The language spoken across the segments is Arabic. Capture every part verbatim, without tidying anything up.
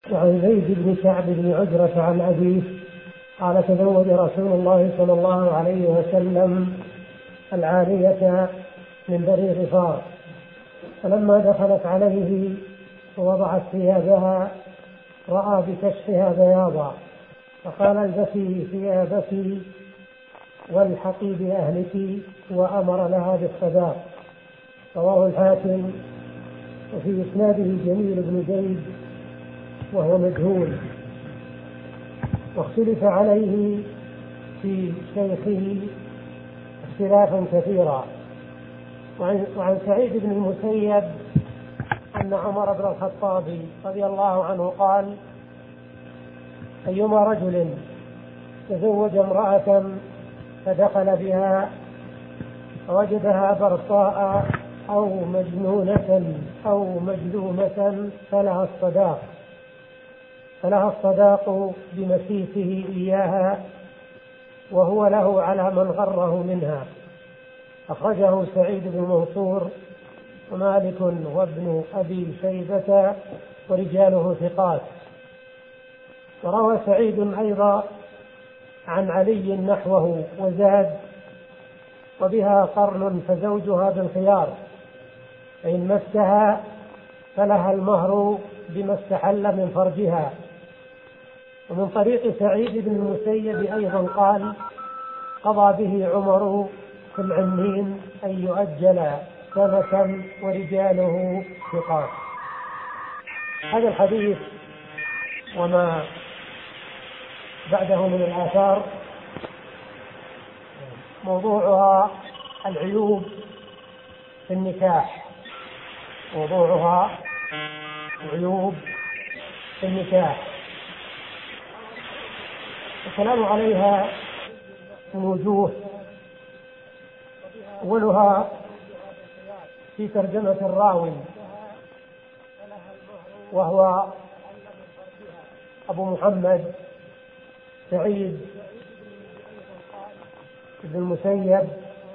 وعن زيد بن كعب بن عجرة عن أبيه قال تزوج رسول الله صلى الله عليه وسلم العارية من بني غفار، فلما دخلت عليه ووضعت ثيابها رأى بكشفها بياضا فقال البسي ثيابك والحقي بأهلك، وأمر لها بالصداق. رواه الحاكم. وفي إسناده جميل بن زيد وهو مجهول، واختلف عليه في شيخه اختلافا كثيرا. وعن سعيد بن المسيب أن عمر بن الخطاب رضي الله عنه قال: أيما رجل تزوج امرأة فدخل بها فوجدها برصاء أو مجنونة أو مجذومة فلها الصداق فلها الصداق بمسيسه إياها، وهو له على من غره منها. أخرجه سعيد بن منصور ومالك وابن أبي شيبة ورجاله ثقات. وروى سعيد أيضا عن علي نحوه وزاد: وبها قرن فزوجها بالخيار، فإن مسها فلها المهر بما استحل من فرجها. ومن طريق سعيد بن المسيب أيضا قال: قضى به عمر في العنين أن يؤجل سنة ورجاله ثقات. هذا الحديث وما بعده من الآثار موضوعها العيوب في النكاح موضوعها عيوب في النكاح الكلام عليها من وجوه. أولها في ترجمة الراوي، وهو أبو محمد سعيد بن المسيب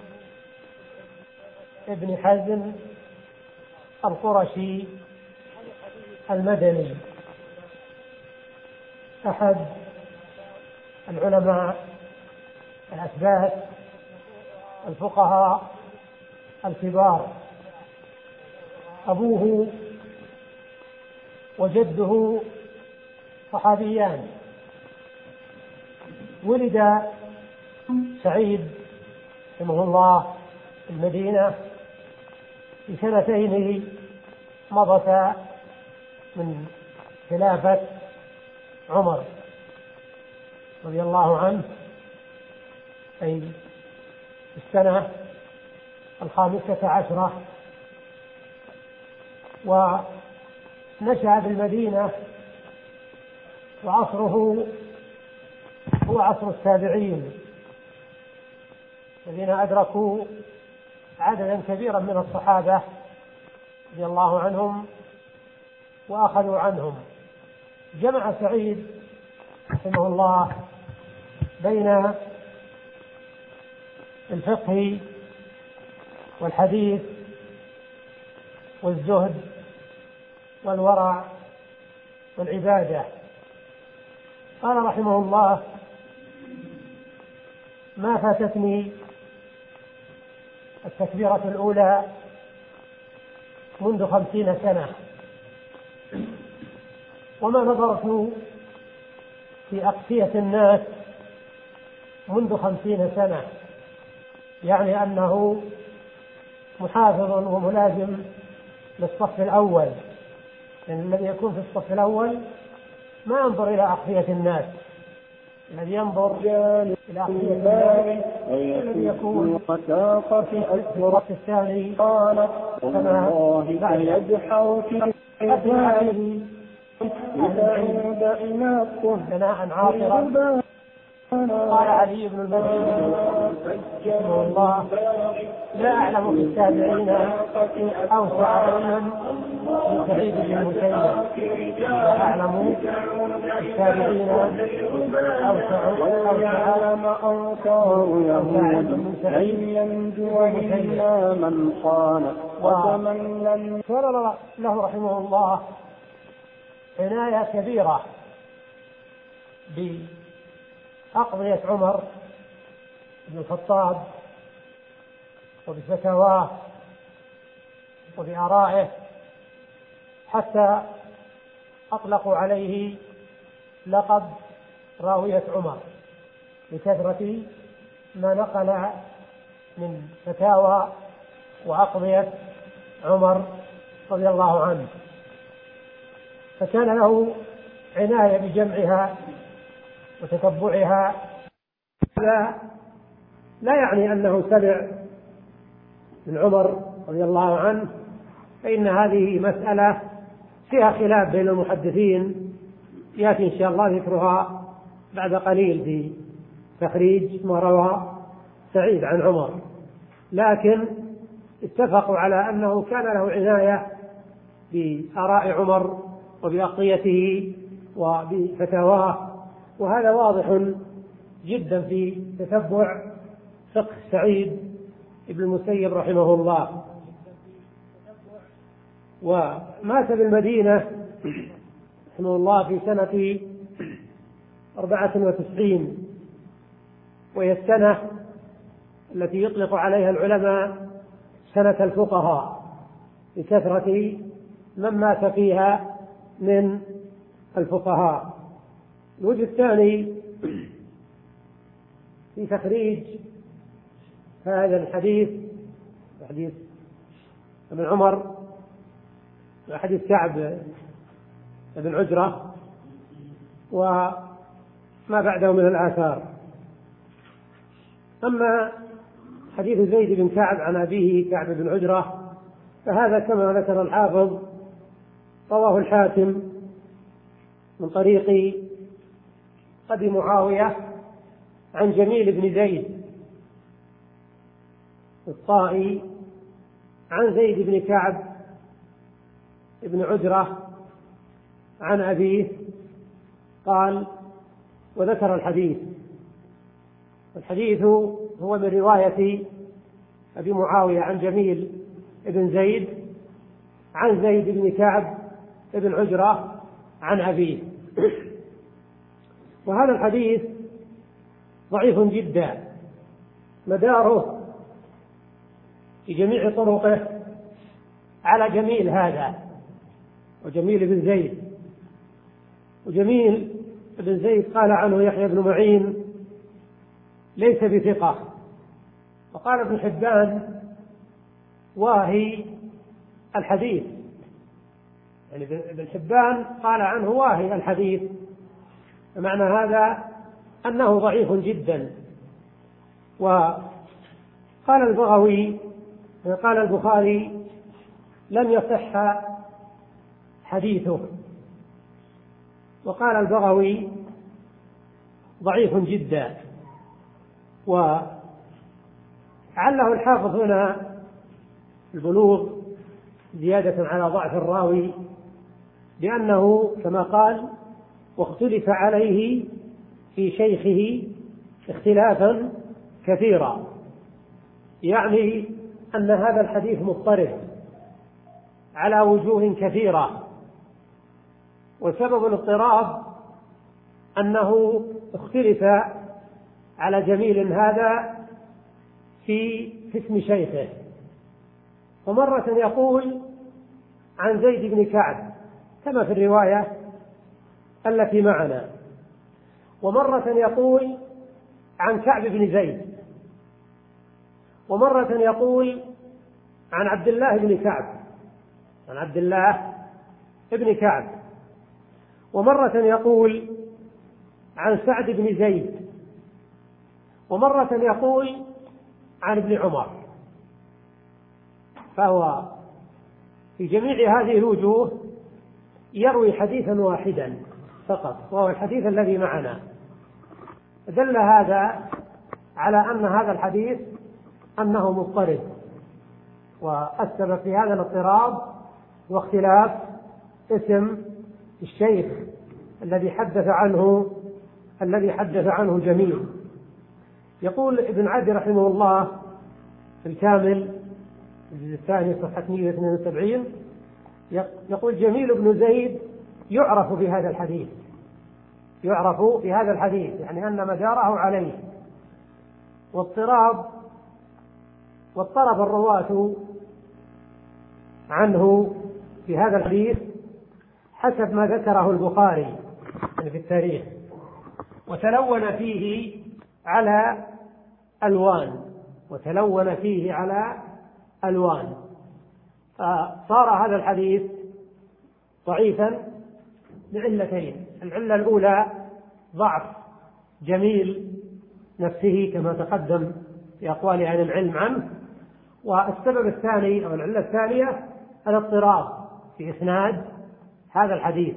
ابن حزم القرشي المدني، أحد العلماء الأثبات الفقهاء الكبار. أبوه وجده صحابيان. ولد سعيد رحمه الله في المدينة في سنتين مضتا من خلافة عمر رضي الله عنه، أي السنة الخامسة عشرة. ونشأ بالمدينة، وعصره هو عصر التابعين الذين أدركوا عددا كبيرا من الصحابة رضي الله عنهم وأخذوا عنهم. جمع سعيد رحمه الله بين الفقه والحديث والزهد والورع والعبادة. قال رحمه الله: ما فاتتني التكبيرة الأولى منذ خمسين سنة، وما نظرت في أقفية الناس منذ خمسين سنة، يعني أنه محافظ وملازم للصف الأول، لأن الذي يكون في الصف الأول ما ينظر إلى أقفية الناس، الذي ينظر إلى أقفية الناس الذي يكون في الصف الثاني. كما ثناء عاطرا. قال علي بن المديني رحمه الله: لا أعلم في التابعين أوسع علما من سعيد بن المسيب. لا أعلم في التابعين أوسع من سعيد بن المسيب. وقال له رحمه الله: عناية كبيرة بأقضية عمر بن الخطاب وبفتاواه وبآرائه، حتى أطلقوا عليه لقب راوية عمر لكثرة ما نقل من فتاوى وأقضية عمر رضي الله عنه، فكان له عناية بجمعها وتتبعها. هذا لا يعني أنه سمع من عمر رضي الله عنه، فإن هذه مسألة فيها خلاف بين المحدثين، يأتي إن شاء الله ذكرها بعد قليل في تخريج ما روى سعيد عن عمر، لكن اتفقوا على أنه كان له عناية بآراء عمر وبأقضيته وبفتاواه، وهذا واضح جدا في تتبع فقه سعيد ابن المسيب رحمه الله. ومات بالمدينة رحمه الله في سنة أربعة وتسعين، وهي السنة التي يطلق عليها العلماء سنة الفقهاء لكثرة من مات فيها من الفقهاء. الوجه الثاني في تخريج هذا الحديث، حديث ابن عمر وحديث كعب بن عجرة وما بعده من الآثار. أما حديث زيد بن كعب عن أبيه كعب بن عجرة فهذا كما ذكر الحافظ رواه الحاكم من طريق أبي معاوية عن جميل بن زيد الطائي عن زيد بن كعب بن عجرة عن أبيه قال، وذكر الحديث. الحديث هو من رواية أبي معاوية عن جميل بن زيد عن زيد بن كعب بن عجرة عن أبيه. وهذا الحديث ضعيف جدا، مداره في جميع طرقه على جميل هذا وجميل بن زيد. وجميل بن زيد قال عنه يحيى بن معين ليس بثقة، وقال ابن حبان واهي الحديث، يعني ابن حبان قال عنه واهي الحديث، معنى هذا أنه ضعيف جدا. وقال البغوي قال البخاري لم يصح حديثه، وقال البغوي ضعيف جدا. وعله الحافظ هنا البلوغ زيادة على ضعف الراوي، لأنه كما قال واختلف عليه في شيخه اختلافا كثيرا، يعني أن هذا الحديث مضطرب على وجوه كثيرة، وسبب الاضطراب أنه اختلف على جميل هذا في اسم شيخه، فمرة يقول عن زيد بن كعب كما في الرواية التي معنا، ومرة يقول عن كعب بن زيد، ومرة يقول عن عبد الله بن كعب عن عبد الله بن كعب، ومرة يقول عن سعد بن زيد، ومرة يقول عن ابن عمر. فهو في جميع هذه الوجوه يروي حديثا واحدا فقط، وهو الحديث الذي معنا. دل هذا على أن هذا الحديث أنه مضطرب، والسبب في هذا الاضطراب واختلاف اسم الشيخ الذي حدث عنه الذي حدث عنه جميل. يقول ابن عدي رحمه الله في الكامل الجزء الثاني صفحة مئة واثنين وسبعين، يقول جميل بن زيد يعرف بهذا الحديث يعرف بهذا الحديث يعني أن مداره عليه. واضطراب واضطرب الرواة عنه في هذا الحديث حسب ما ذكره البخاري في التاريخ، وتلون فيه على ألوان وتلون فيه على ألوان فصار هذا الحديث ضعيفا لعلتين. العلة الأولى ضعف جميل نفسه كما تقدم في أقوال أهل العلم عنه، والسبب الثاني أو العلة الثانية الاضطراب في إسناد هذا الحديث.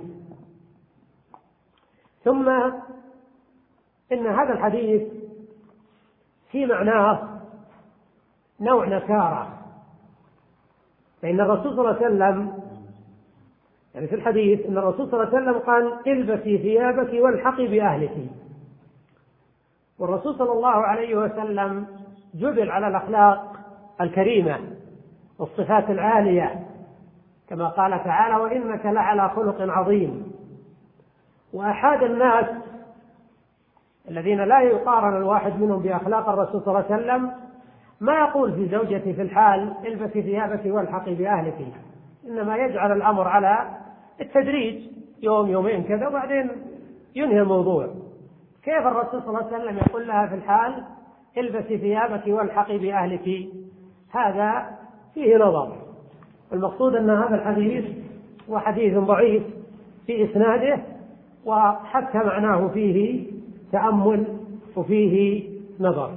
ثم إن هذا الحديث في معناه نوع نكارة، فإن الرسول صلى الله عليه وسلم يعني في الحديث إن الرسول صلى الله عليه وسلم قال البسي ثيابك والحقي بأهلك، والرسول صلى الله عليه وسلم جبل على الأخلاق الكريمة والصفات العالية كما قال تعالى وإنك لعلى خلق عظيم. وأحاد الناس الذين لا يقارن الواحد منهم بأخلاق الرسول صلى الله عليه وسلم ما يقول في زوجتي في الحال البسي ثيابك والحقي بأهلك، إنما يجعل الأمر على التدريج يوم يومين كذا وبعدين ينهي الموضوع. كيف الرسول صلى الله عليه وسلم يقول لها في الحال البسي ثيابك والحقي بأهلك؟ هذا فيه نظر. المقصود أن هذا الحديث هو حديث ضعيف في إسناده، وحتى معناه فيه تأمل وفيه نظر.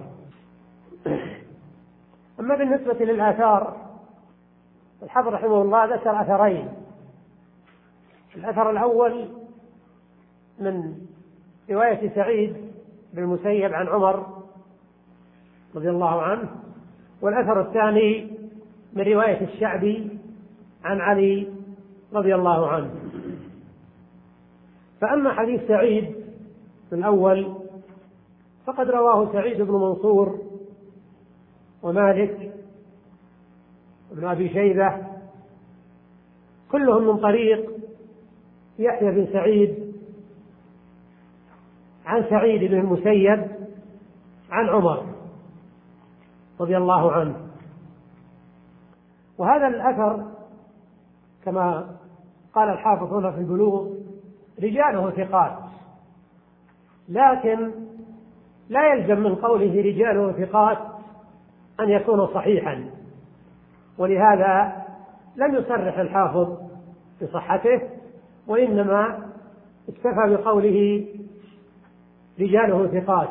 أما بالنسبة للآثار الحافظ رحمه الله ذكر أثرين. الأثر الأول من رواية سعيد بن المسيب عن عمر رضي الله عنه، والأثر الثاني من رواية الشعبي عن علي رضي الله عنه. فأما حديث سعيد الأول فقد رواه سعيد بن منصور ومالك وابن أبي شيبة كلهم من طريق يحيى بن سعيد عن سعيد بن المسيب عن عمر رضي الله عنه. وهذا الأثر كما قال الحافظ هنا في البلوغ رجاله ثقات، لكن لا يلزم من قوله رجاله ثقات أن يكون صحيحا، ولهذا لم يصرح الحافظ بصحته، وإنما اكتفى بقوله رجاله ثقات،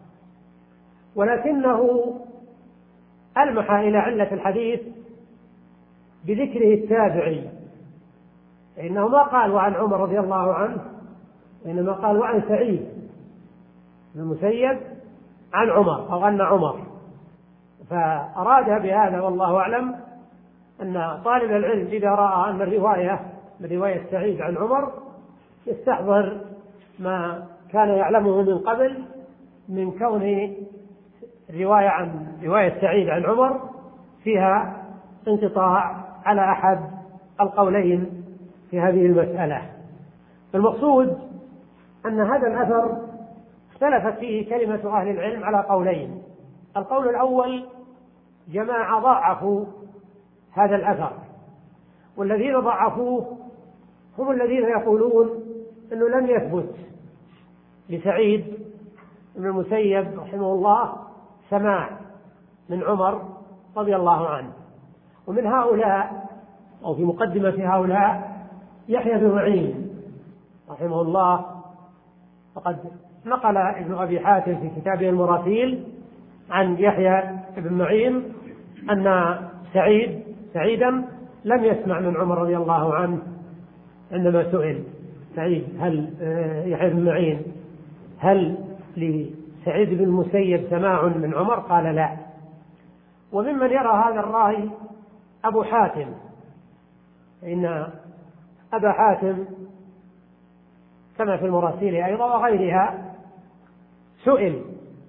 ولكنه ألمح إلى علة الحديث بذكره التابعي، فإنه ما قال وعن عمر رضي الله عنه، وإنما قال وعن سعيد بن المسيب عن عمر أو أن عمر، فأراد بهذا والله أعلم أن طالب العلم إذا رأى أن الرواية من رواية سعيد عن عمر يستحضر ما كان يعلمه من قبل من كون الرواية عن رواية سعيد عن عمر فيها انقطاع على أحد القولين في هذه المسألة. المقصود أن هذا الأثر اختلفت فيه كلمة أهل العلم على قولين. القول الأول جماعة ضعفوا هذا الأثر، والذين ضعفوه هم الذين يقولون أنه لم يثبت لسعيد بن المسيب رحمه الله سماع من عمر رضي الله عنه. ومن هؤلاء أو في مقدمة هؤلاء يحيى بن معين رحمه الله، فقد نقل ابن أبي حاتم في كتابه المراسيل عن يحيى بن معين أن سعيد سعيدا لم يسمع من عمر رضي الله عنه. عندما سئل سعيد هل يحيى بن معين هل لسعيد بن المسيب سماع من عمر؟ قال لا. وممن يرى هذا الرأي أبو حاتم، إن أبا حاتم كما في المراسيل أيضا وغيرها سئل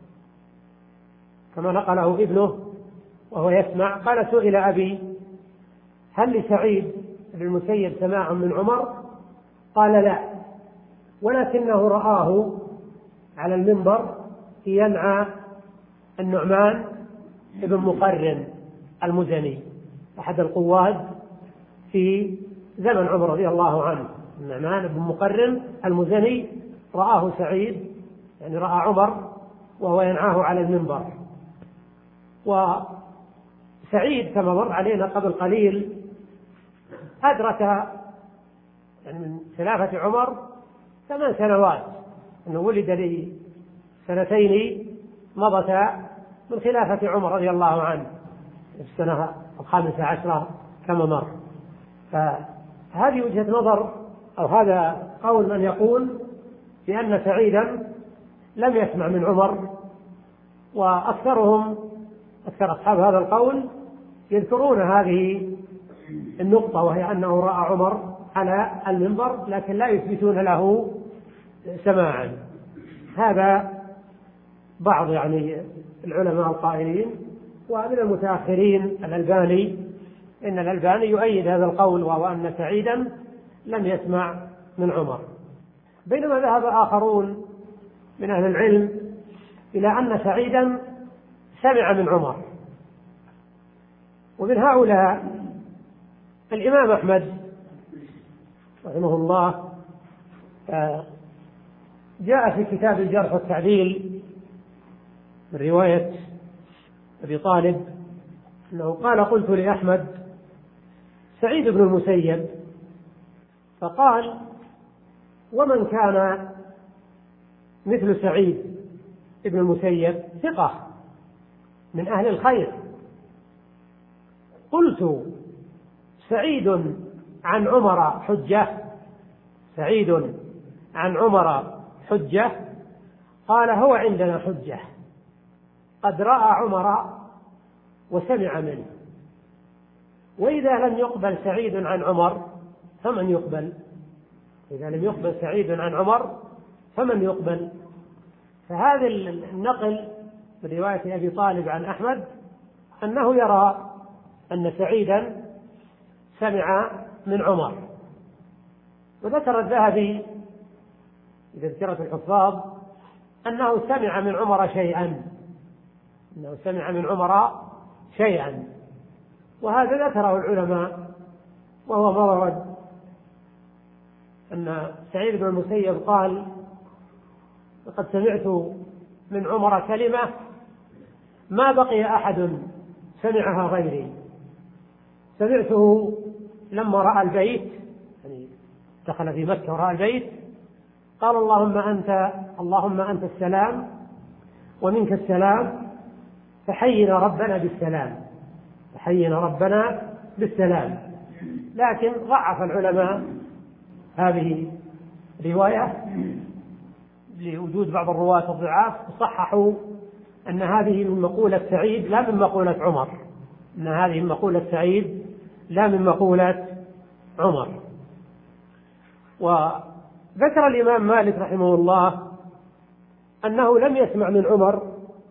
كما نقله ابنه وهو يسمع، قال سئل أبي هل لسعيد بن المسيب سماع من عمر؟ قال لا، ولكنه رآه على المنبر ينعى النعمان بن مقرن المزني أحد القواد في زمن عمر رضي الله عنه. النعمان بن مقرن المزني رآه سعيد، يعني رأى عمر وهو ينعاه على المنبر. وسعيد كما مر علينا قبل قليل أدرك يعني من خلافة عمر ثمان سنوات، أنه ولد لي سنتين مضتا من خلافة عمر رضي الله عنه في السنة الخامسة عشرة كما مر. فهذه وجهة نظر أو هذا قول من يقول بأن سعيدا لم يسمع من عمر، وأكثرهم أكثر أصحاب هذا القول يذكرون هذه النقطة، وهي أنه رأى عمر على المنبر لكن لا يثبتون له سماعا. هذا بعض يعني العلماء القائلين. ومن المتأخرين الألباني، إن الألباني يؤيد هذا القول، وهو أن سعيدا لم يسمع من عمر. بينما ذهب آخرون من أهل العلم إلى أن سعيدا سمع من عمر. ومن هؤلاء الإمام أحمد رحمه الله، جاء في كتاب الجرح والتعديل من رواية أبي طالب أنه قال: قلت لأحمد سعيد بن المسيب، فقال: ومن كان مثل سعيد بن المسيب ثقة من أهل الخير. قلت: سعيد عن عمر حجة؟ سعيد عن عمر حجة؟ قال: هو عندنا حجة، قد رأى عمر وسمع منه. وإذا لم يقبل سعيد عن عمر فمن يقبل؟ إذا لم يقبل سعيد عن عمر فمن يقبل؟ فهذا النقل من رواية أبي طالب عن أحمد أنه يرى أن سعيدا سمع من عمر. وذكر الذهبي في تذكرة الحفاظ أنه سمع من عمر شيئا، أنه سمع من عمر شيئا، وهذا ذكره العلماء، وهو ما ورد أن سعيد بن المسيب قال: لقد سمعت من عمر كلمة ما بقي أحد سمعها غيري. سمعته لما رأى البيت، يعني دخل في مكة ورأى البيت، قال: اللهم أنت اللهم أنت السلام ومنك السلام، فحينا ربنا بالسلام، فحينا ربنا بالسلام. لكن ضعف العلماء هذه الرواية لوجود بعض الرواة الضعاف، وصححوا أن هذه من مقولة سعيد لا من مقولة عمر، أن هذه من مقولة سعيد لا من مقولة عمر. وذكر الإمام مالك رحمه الله أنه لم يسمع من عمر،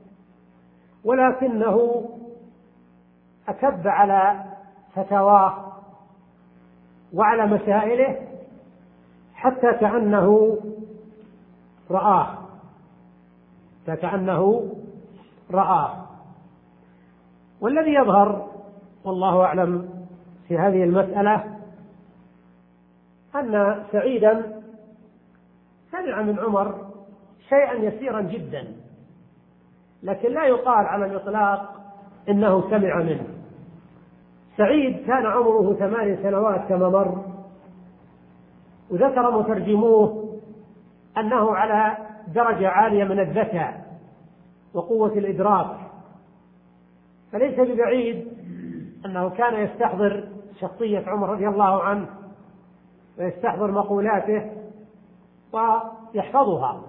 ولكنه أكب على فتواه وعلى مسائله حتى كأنه رآه كأنه رآه. والذي يظهر والله أعلم في هذه المسألة أن سعيدا سمع من عمر شيئا يسيرا جدا، لكن لا يقال على الإطلاق إنه سمع منه. سعيد كان عمره ثمان سنوات كما مر، وذكر مترجموه أنه على درجة عالية من الذكاء وقوة الإدراك، فليس ببعيد أنه كان يستحضر شخصية عمر رضي الله عنه ويستحضر مقولاته ويحفظها.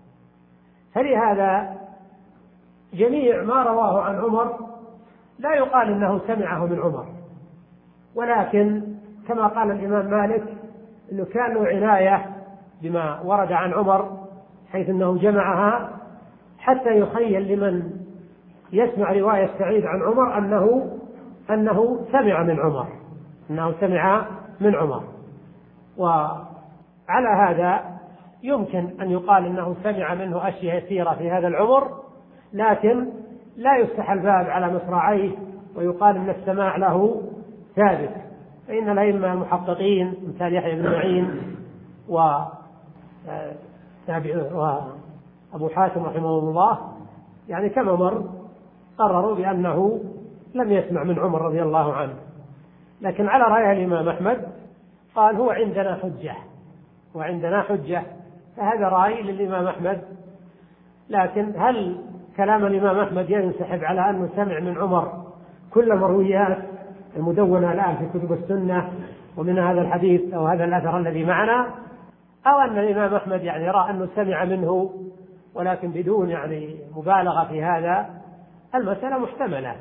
فلهذا جميع ما رواه عن عمر لا يقال إنه سمعه من عمر، ولكن كما قال الإمام مالك أنه كان له عناية بما ورد عن عمر، حيث أنه جمعها حتى يخيل لمن يسمع رواية سعيد عن عمر أنه أنه سمع من عمر أنه سمع من عمر. على هذا يمكن أن يقال أنه سمع منه أشياء يسيرة في هذا العمر، لكن لا يفتح الباب على مصراعيه ويقال أن السماع له ثابت. فإن الأئمة المحققين مثل يحيى بن معين وأبو حاتم رحمه الله يعني كما مر قرروا بأنه لم يسمع من عمر رضي الله عنه. لكن على رأي الإمام أحمد قال هو عندنا حجة، وعندنا حجة، فهذا رأي للإمام أحمد. لكن هل كلام الإمام أحمد ينسحب على أنه سمع من عمر كل مرويات المدونة الآن في كتب السنة ومن هذا الحديث أو هذا الأثر الذي معنا، أو أن الإمام أحمد يعني يرى أنه سمع منه ولكن بدون يعني مبالغة في هذا؟ المسألة محتملة.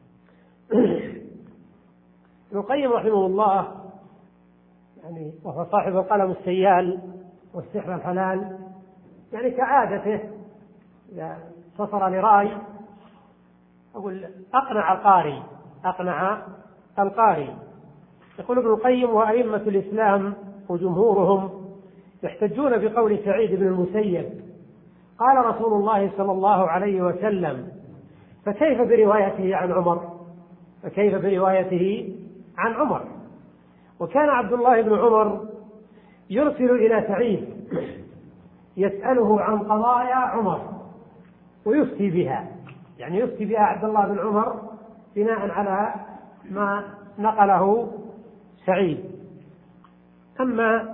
ابن القيم رحمه الله يعني وهو صاحب القلم السيال والسحر الحلال يعني كعادته إذا صفر لرأي أقول أقنع القاري أقنع القاري. يقول ابن القيم وأئمة الإسلام وجمهورهم يحتجون بقول سعيد بن المسيب قال رسول الله صلى الله عليه وسلم، فكيف بروايته عن عمر فكيف بروايته عن عمر وكان عبد الله بن عمر يرسل إلى سعيد يسأله عن قضايا عمر ويفتي بها، يعني يفتي بها عبد الله بن عمر بناء على ما نقله سعيد. أما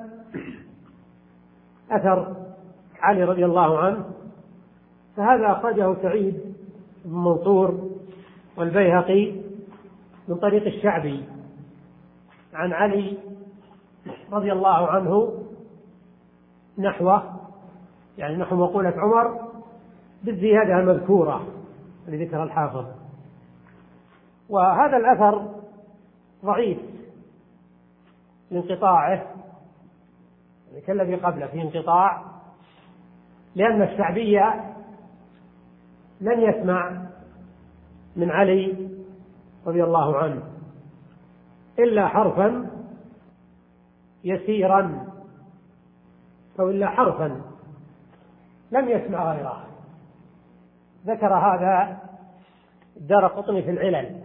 أثر علي رضي الله عنه فهذا أخرجه سعيد بن منصور والبيهقي من طريق الشعبي عن علي رضي الله عنه نحوه، يعني نحو مقولة عمر بالزيادة المذكورة لذكر الحافظ. وهذا الأثر ضعيف لانقطاعه كالذي قبله في انقطاع، لأن الشعبي لن يسمع من علي رضي الله عنه إلا حرفا يسيرا أو إلا حرفا لم يسمع غيره. ذكر هذا الدارقطني في العلل.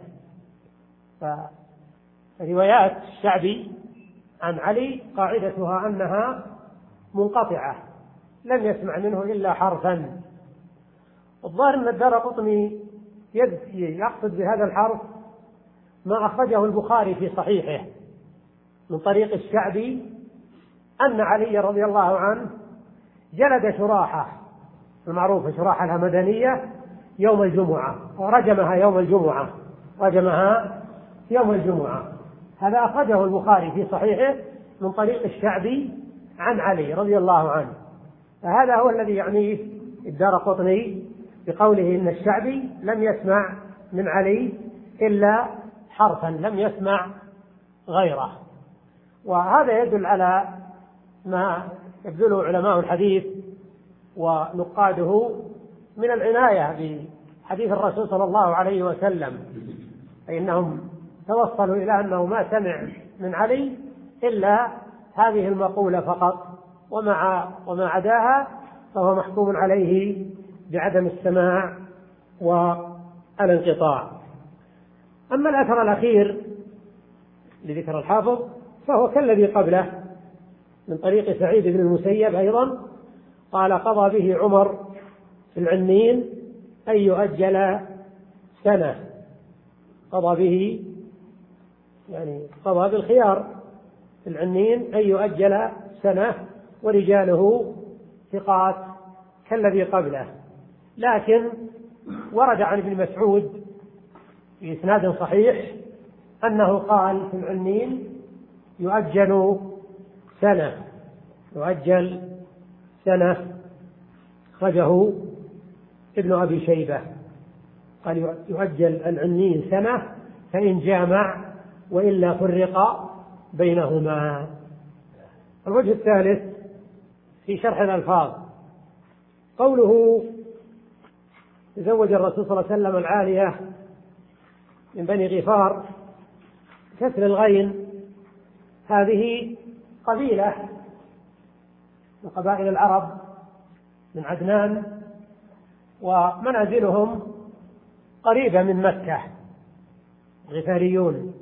فروايات الشعبي عن علي قاعدتها أنها منقطعة لم يسمع منه إلا حرفا. الظاهر أن الدارقطني يقصد بهذا الحرف ما أخرجه البخاري في صحيحه من طريق الشعبي أن علي رضي الله عنه جلد شراحة المعروفة شراحة الهمدانية يوم الجمعة ورجمها يوم الجمعة رجمها يوم الجمعة. هذا أخرجه البخاري في صحيحه من طريق الشعبي عن علي رضي الله عنه. فهذا هو الذي يعنيه الدارقطني بقوله إن الشعبي لم يسمع من علي إلا حرفا لم يسمع غيره. وهذا يدل على ما يبذله علماء الحديث ونقاده من العناية بحديث الرسول صلى الله عليه وسلم، فإنهم توصلوا إلى أنه ما سمع من علي إلا هذه المقولة فقط، ومع وما عداها فهو محكوم عليه بعدم السماع والانقطاع. أما الأثر الأخير لذكر الحافظ فهو كالذي قبله من طريق سعيد بن المسيب أيضا قال قضى به عمر في العنين أن يؤجل سنة. قضى به يعني قضى بالخيار في العنين أن يؤجل سنة ورجاله ثقات كالذي قبله. لكن ورد عن ابن مسعود في إسناد صحيح أنه قال في العنين يؤجل سنة يؤجل سنة أخرجه ابن أبي شيبة قال يؤجل العنين سنة فإن جامع وإلا فرق بينهما. الوجه الثالث في شرح الألفاظ قوله تزوج الرسول صلى الله عليه وسلم العالية من بني غفار كسر الغين، هذه قبيلة من قبائل العرب من عدنان، ومنازلهم قريبة من مكة، غفاريون.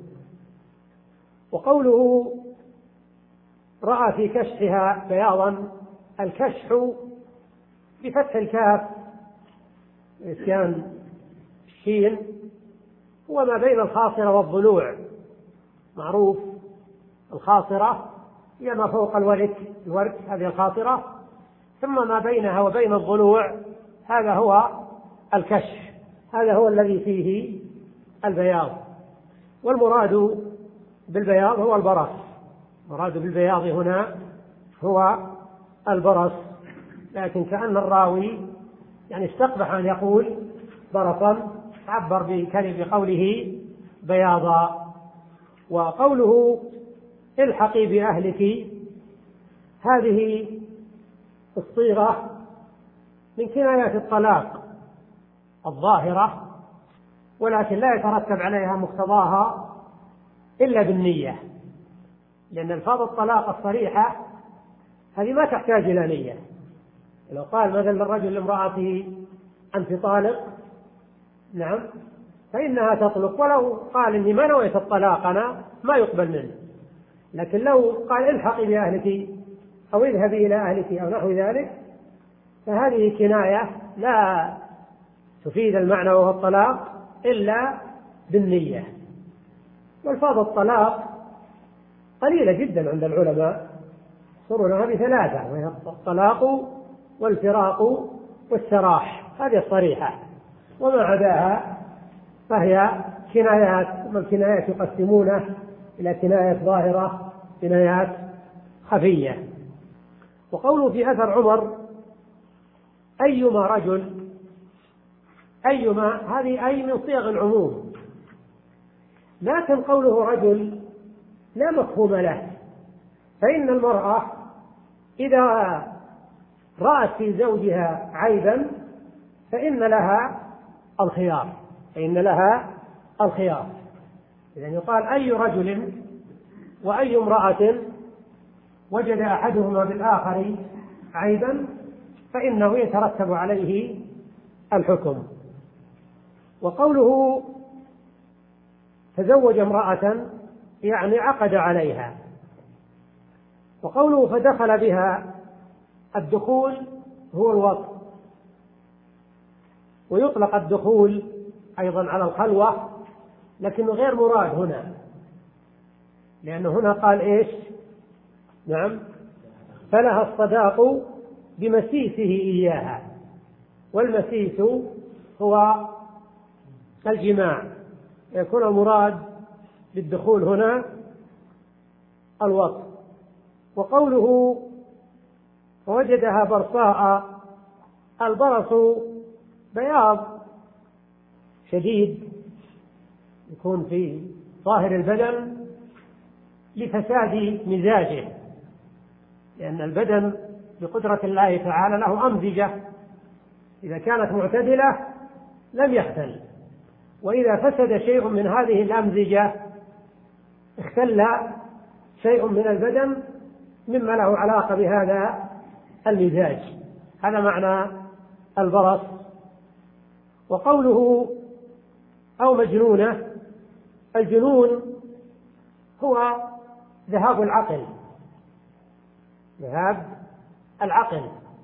وقوله رأى في كشحها بياضا، الكشح بفتح الكاف إسكان الشين هو ما بين الخاصرة والضلوع، معروف الخاصرة هي ما فوق الورك الورك هذه الخاصرة، ثم ما بينها وبين الضلوع هذا هو الكشح، هذا هو الذي فيه البياض. والمراد بالبياض هو البرص، المراد بالبياض هنا هو البرص، لكن كأن الراوي يعني استقبح أن يقول برصا، عبر بكلمة بقوله بياضا. وقوله الحقي بأهلك، هذه الصيغة من كنايات الطلاق الظاهرة، ولكن لا يترتب عليها مقتضاها إلا بالنية، لأن الفاظ الطلاق الصريحة هذه ما تحتاج إلى نية. لو قال مثلا الرجل لامرأته أنت طالق، نعم، فإنها تطلق، ولو قال إني ما نويت الطلاق أنا ما يقبل منه. لكن لو قال الحقي بأهلك أو اذهبي إلى أهلك أو نحو ذلك، فهذه كناية لا تفيد المعنى وهو الطلاق إلا بالنية. والفاظ الطلاق قليلة جدا عند العلماء، يصرونها بثلاثة، وهي الطلاق والفراق والسراح، هذه الصريحة، وما عداها فهي كنايات. والكنايات يقسمونه إلى كنايات ظاهرة، كنايات خفية. وقوله في أثر عمر أيما رجل، أيما هذه أي من صيغ العموم، لكن قوله رجل لا مفهوم له، فإن المرأة إذا رأت في زوجها عيبا فإن لها الخيار، فإن لها الخيار. إذا يقال أي رجل وأي امرأة وجد أحدهما بالآخر عيبا فإنه يترتب عليه الحكم. وقوله تزوج امرأة يعني عقد عليها. وقوله فدخل بها، الدخول هو الوطء، ويطلق الدخول أيضا على الخلوة، لكنه غير مراد هنا، لأنه هنا قال إيش؟ نعم، فلها الصداق بمسيسه إياها، والمسيس هو الجماع، يكون المراد بالدخول هنا الوطء. وقوله فوجدها برصاء، البرص بياض شديد يكون في ظاهر البدن لفساد مزاجه، لأن البدن بقدرة الله تعالى له أمزجة، إذا كانت معتدلة لم يختل، وإذا فسد شيء من هذه الأمزجة اختل شيء من البدن مما له علاقة بهذا المزاج، هذا معنى البرص. وقوله أو مجنونة، الجنون هو ذهاب العقل، ذهاب العقل.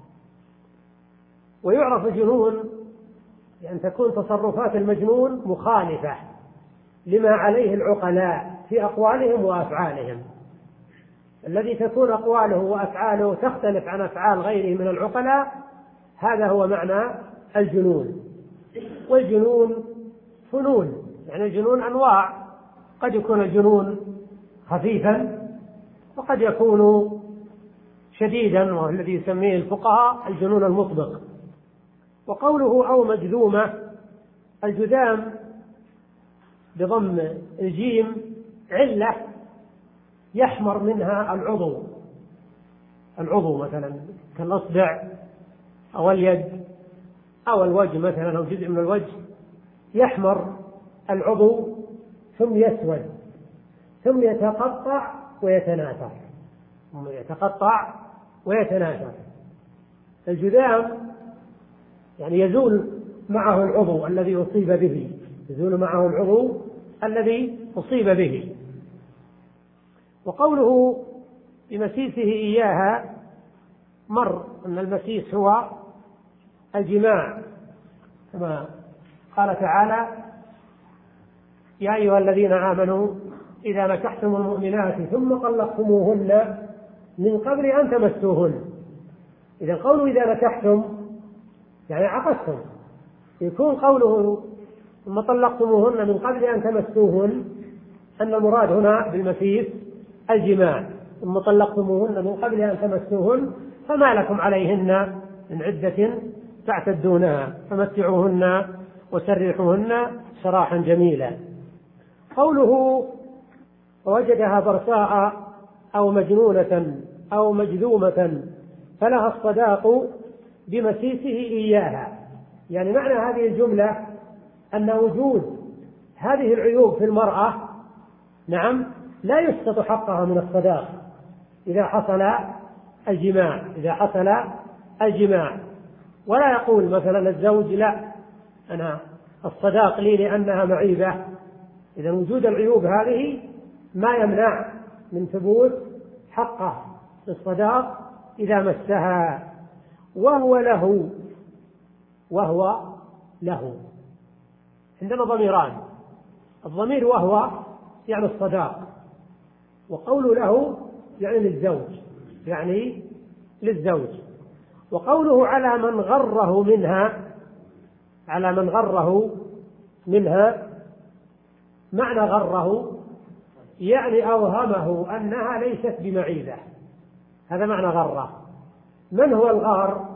ويعرف الجنون بأن تكون تصرفات المجنون مخالفة لما عليه العقلاء في أقوالهم وأفعالهم. الذي تكون أقواله وأفعاله تختلف عن أفعال غيره من العقلاء، هذا هو معنى الجنون. والجنون فنون، يعني الجنون أنواع، قد يكون الجنون خفيفا وقد يكون شديدا، وهو الذي يسميه الفقهاء الجنون المطبق. وقوله أو مجذومة، الجذام بضم الجيم علة يحمر منها العضو، العضو مثلا كالأصبع أو اليد أو الوجه مثلا أو جزء من الوجه، يحمر العضو ثم يسود ثم يتقطع ويتناثر، ثم يتقطع ويتناثر. الجذام يعني يزول معه العضو الذي أصيب به، يزول معه العضو الذي أصيب به. وقوله بمسيسه إياها مر أن المسيس هو الجماع، كما قال تعالى: يا أيها الذين آمنوا إذا نكحتم المؤمنات ثم طلقتموهن من قبل أن تمسوهن. إذا قوله إذا نكحتم يعني عقدتم، يكون قوله ثم طلقتموهن من قبل أن تمسوهن أن المراد هنا بالمسيس الجماع. ثم طلقتموهن من قبل أن تمسوهن فما لكم عليهن من عدة تعتدونها فمتعوهن وسرحوهن سراحا جميلا. قوله ووجدها برصاء أو مجنونة أو مجذومة فلها الصداق بمسيسه إياها، يعني معنى هذه الجملة أن وجود هذه العيوب في المرأة نعم لا يسقط حقها من الصداق إذا حصل الجماع إذا حصل الجماع ولا يقول مثلا الزوج لا أنا الصداق لي لأنها معيبة. إذا وجود العيوب هذه ما يمنع من ثبوت حقه الصداق إذا مسها. وهو له وهو له عندنا ضميران، الضمير وهو يعني الصداق، وقول له يعني للزوج يعني للزوج. وقوله على من غره منها على من غره منها معنى غره يعني أوهمه أنها ليست بمعيبة، هذا معنى غره. من هو الغار؟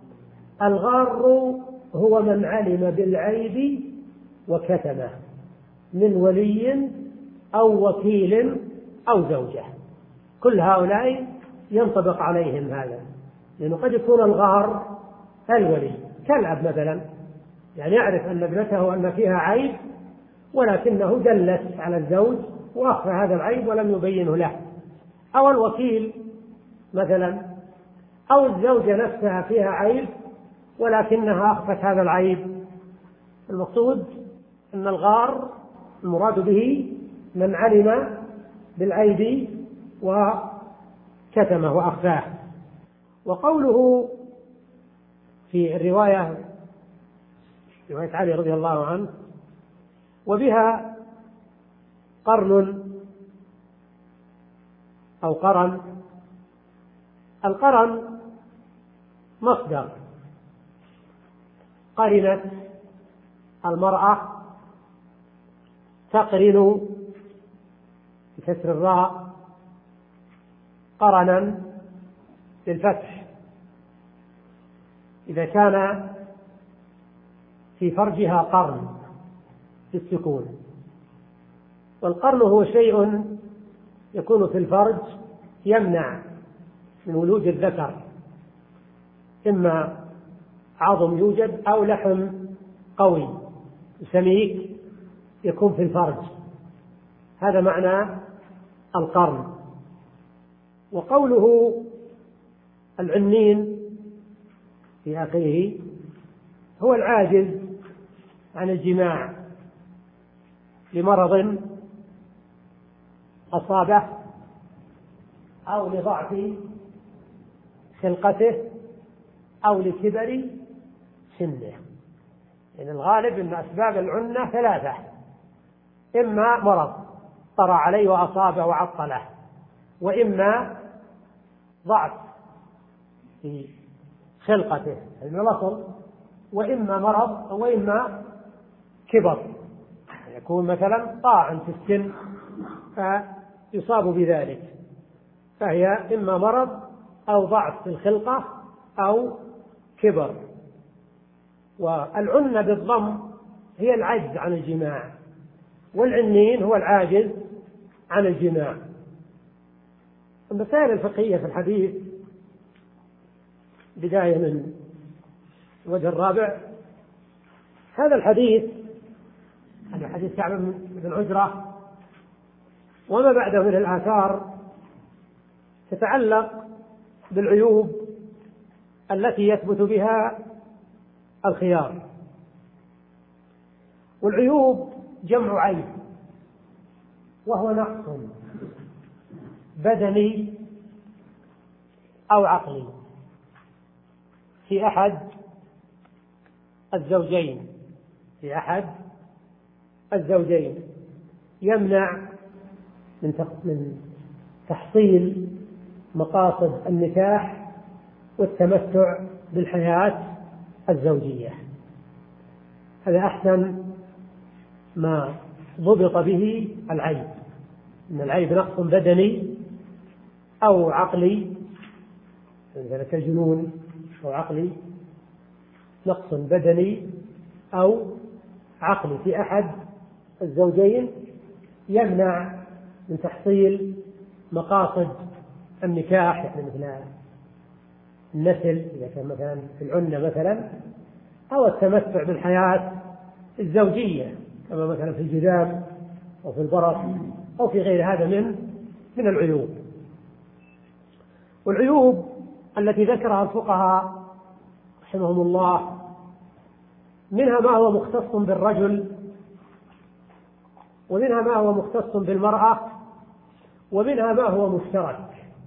الغار هو من علم بالعيب وكتمه من ولي أو وكيل أو زوجة، كل هؤلاء ينطبق عليهم هذا، لأنه قد يكون الغار الولي كالأب مثلا، يعني يعرف أن ابنته أن فيها عيب ولكنه دلس على الزوج وأخفى هذا العيب ولم يبينه له، أو الوكيل مثلا، أو الزوجة نفسها فيها عيب ولكنها أخفت هذا العيب. المقصود أن الغار المراد به من علم بالعيب وكتمه وأخفاه. وقوله في الرواية رواية علي رضي الله عنه وبها قرن أو قرن. القرن مصدر قرنت المرأة تقرن بكسر الراء قرنا بالفتح إذا كان في فرجها قرن بالسكون. والقرن هو شيء يكون في الفرج يمنع من ولوج الذكر، إما عظم يوجد أو لحم قوي سميك يكون في الفرج، هذا معنى القرن. وقوله العنين في آخره هو العاجز عن الجماع لمرض أصابه أو لضعف خلقته أو لكبر سنه. يعني الغالب أن أسباب العنة ثلاثة: إما مرض طرأ عليه وأصابه وعطله، وإما ضعف في خلقته من الأصل، وإما مرض وإما كبر، يكون مثلا طاعن في السن فيصاب بذلك، فهي إما مرض أو ضعف في الخلقة أو كبر. والعنة بالضم هي العجز عن الجماع، والعنين هو العاجز عن الجماع. المسائل الفقهية في الحديث بداية من الوجه الرابع. هذا الحديث هذا حديث كعب بن عجرة وما بعده من الآثار تتعلق بالعيوب التي يثبت بها الخيار. والعيوب جمع عيب، وهو نقص بدني أو عقلي في أحد الزوجين في أحد الزوجين يمنع من تحصيل مقاصد النكاح والتمتع بالحياة الزوجية. هذا أحسن ما ضبط به العيب، إن العيب نقص بدني أو عقلي، مثل كالجنون، أو عقلي نقص بدني أو عقلي في أحد الزوجين يمنع من تحصيل مقاصد النكاح، يعني مثل النسل إذا كان مثلا في العنة مثلا، أو التمتع بالحياة الزوجية كما مثلا في الجذام أو في البرص أو في غير هذا من من العيوب. والعيوب التي ذكرها الفقهاء رحمهم الله منها ما هو مختص بالرجل، ومنها ما هو مختص بالمرأة، ومنها ما هو مشترك.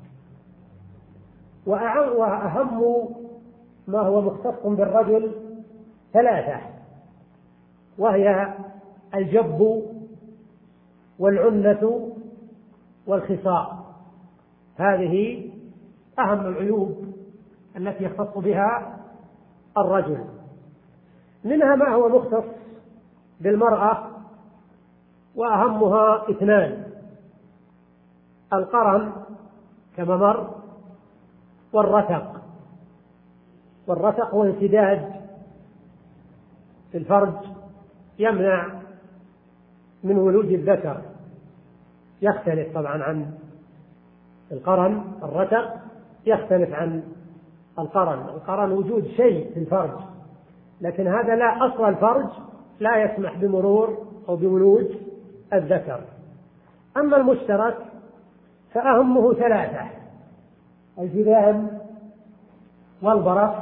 وأهم ما هو مختص بالرجل ثلاثة، وهي الجب والعنة والخصاء. هذه أهم العيوب التي يختص بها الرجل. منها ما هو مختص بالمرأة، وأهمها اثنان: القرن كما مر، والرتق. والرتق هو انسداد في الفرج يمنع من ولوج الذكر، يختلف طبعا عن القرن. الرتق يختلف عن القرن. القرن وجود شيء في الفرج، لكن هذا لا، أصل الفرج لا يسمح بمرور أو بولوج الذكر. أما المشترك فأهمه ثلاثة: الجذام والبرص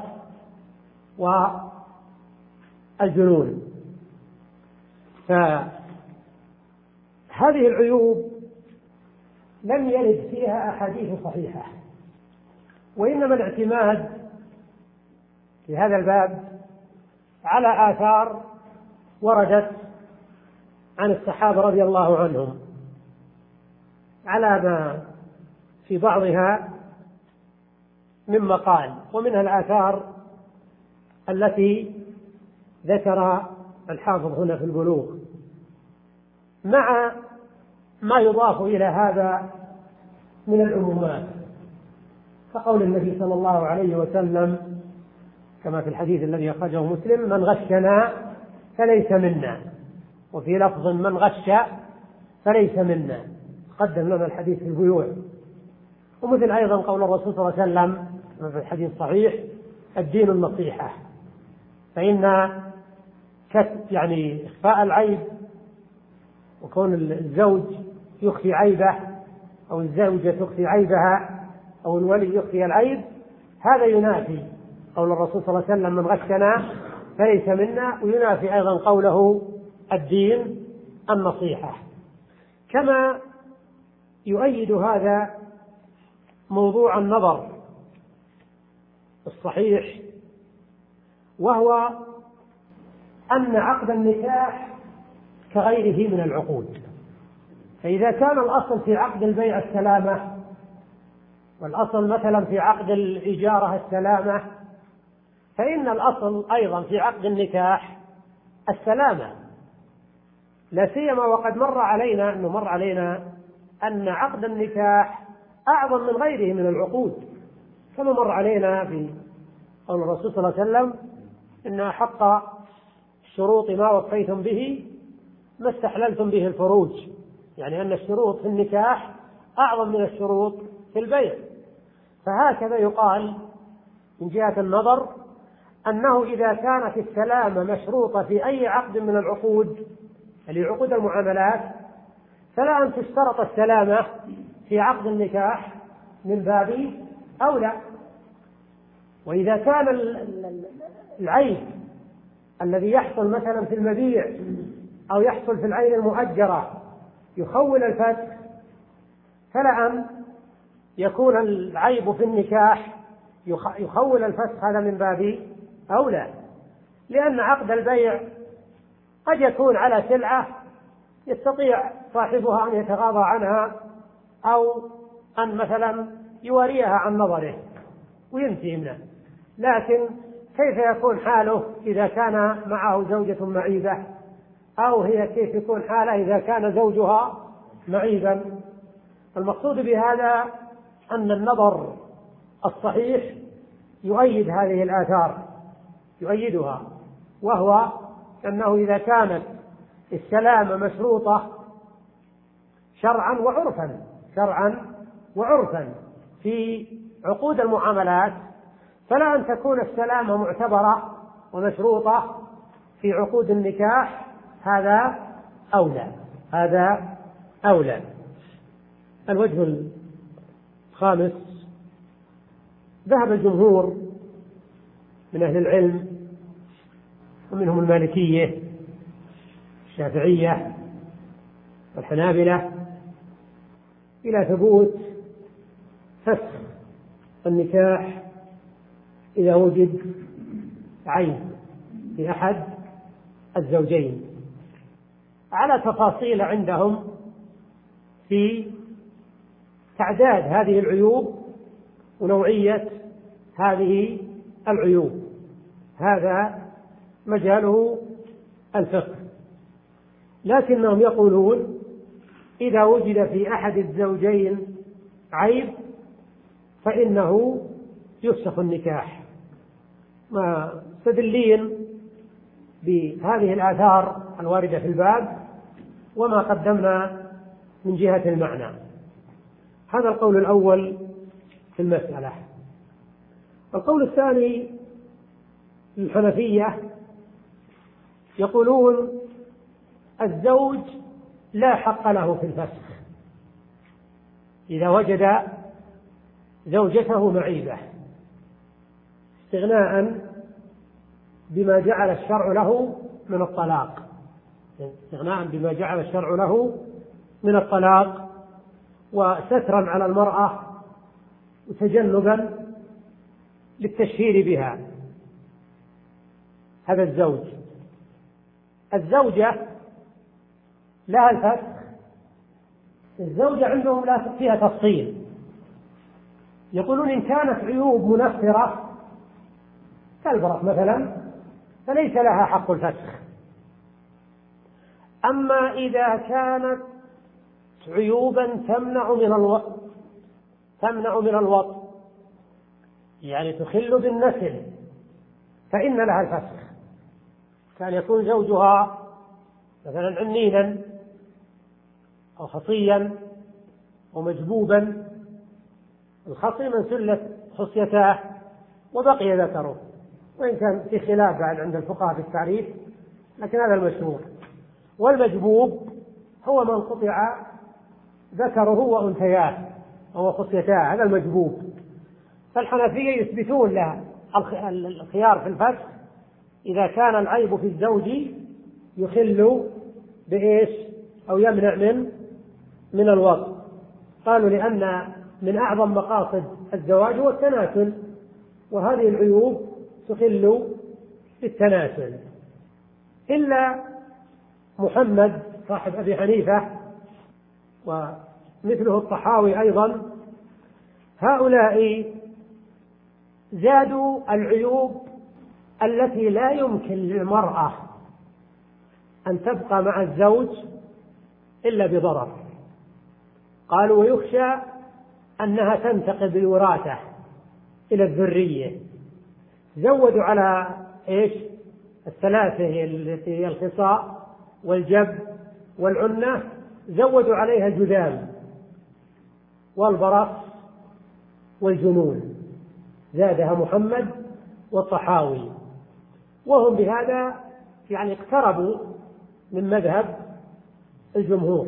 والجنون. فهذه العيوب لم يرد فيها أحاديث صحيحة، وإنما الاعتماد في هذا الباب على آثار وردت عن الصحابة رضي الله عنهم، على ما في بعضها من مقال، ومنها الآثار التي ذكر الحافظ هنا في البلوغ، مع ما يضاف إلى هذا من العمومات، كقول النبي صلى الله عليه وسلم كما في الحديث الذي أخرجه مسلم: من غشنا فليس منا، وفي لفظ: من غش فليس منا. قدم لنا الحديث في البيوع. ومثل أيضا قول الرسول صلى الله عليه وسلم في الحديث الصحيح: الدين النصيحة. فإن يعني إخفاء العيب وكون الزوج يخفي عيبه أو الزوجة تخفي عيبها أو الولي يخفي العيب، هذا ينافي قول الرسول صلى الله عليه وسلم: من غشنا فليس منا، وينافي أيضا قوله: الدين النصيحة. كما يؤيد هذا موضوع النظر الصحيح، وهو أن عقد النكاح كغيره من العقود. فإذا كان الأصل في عقد البيع السلامة، والأصل مثلا في عقد الإجارة السلامة، فإن الأصل أيضا في عقد النكاح السلامة، لا سيما وقد مر علينا أنه مر علينا أن عقد النكاح أعظم من غيره من العقود، كما مر علينا في قول الرسول صلى الله عليه وسلم: إن أحق الشروط ما وفيتم به ما استحللتم به الفروج، يعني أن الشروط في النكاح أعظم من الشروط في البيع. فهكذا يقال من جهة النظر أنه إذا كانت السلامة مشروطة في أي عقد من العقود، اللي عقود المعاملات، فلا أن تشترط السلامة في عقد النكاح من باب أولى. وإذا كان العيب الذي يحصل مثلا في المبيع أو يحصل في العين المؤجرة يخول الفسخ، فلا أن يكون العيب في النكاح يخول الفسخ، هذا من باب أولى، لأن عقد البيع قد يكون على سلعة يستطيع صاحبها أن يتغاضى عنها أو أن مثلا يوريها عن نظره وينتهي منه، لكن كيف يكون حاله إذا كان معه زوجة معيبة، أو هي كيف يكون حاله إذا كان زوجها معيبا؟ المقصود بهذا أن النظر الصحيح يؤيد هذه الآثار، يؤيدها، وهو أنه إذا كانت السلامة مشروطة شرعا وعرفا شرعا وعرفا في عقود المعاملات، فلا أن تكون السلامة معتبرة ومشروطة في عقود النكاح، هذا أولى هذا أولى. الوجه الخامس: ذهب الجمهور من أهل العلم ومنهم المالكية الشافعية والحنابلة إلى ثبوت فسخ النكاح إذا وجد عيب في أحد الزوجين، على تفاصيل عندهم في تعداد هذه العيوب ونوعية هذه العيوب، هذا مجاله الفقه. لكنهم يقولون إذا وجد في أحد الزوجين عيب فإنه يفسخ النكاح، مستدلين بهذه الآثار الواردة في الباب وما قدمنا من جهة المعنى. هذا القول الأول في المسألة. القول الثاني للحنفية يقولون الزوج لا حق له في الفسخ إذا وجد زوجته معيبة، استغناء بما جعل الشرع له من الطلاق استغناء بما جعل الشرع له من الطلاق وسترا على المرأة وتجنبا للتشهير بها. هذا الزوج. الزوجة لها الفسخ. الزوجة عندهم لا فيها تفصيل، يقولون إن كانت عيوب منفرة كالبرص مثلا فليس لها حق الفسخ. أما إذا كانت عيوبا تمنع من الوطء تمنع من الوطء يعني تخل بالنسل فإن لها الفسخ. كان يكون زوجها مثلا عنينا أو خصيا أو مجبوبا، الخصي من سلت خصيتاه وبقي ذكره، وإن كان في خلاف بعد عند الفقهاء في التعريف، لكن هذا المشهور. والمجبوب هو من قطع ذكره وأنثياه أو خصيتاه، هذا المجبوب. فالحنفية يثبتون له الخيار في الفسخ إذا كان العيب في الزوج يخل بإيش أو يمنع من من الوطء. قالوا لأن من أعظم مقاصد الزواج هو التناسل، وهذه العيوب تخل بالتناسل. إلا محمد صاحب أبي حنيفة ومثله الطحاوي أيضا، هؤلاء زادوا العيوب التي لا يمكن للمرأة أن تبقى مع الزوج إلا بضرر. قالوا ويخشى أنها تنتقل بالوراثة إلى الذرية. زودوا على إيش الثلاثة التي هي الخصاء والجب والعنة، زودوا عليها الجذام والبرص والجنون، زادها محمد والطحاوي، وهم بهذا يعني اقتربوا من مذهب الجمهور.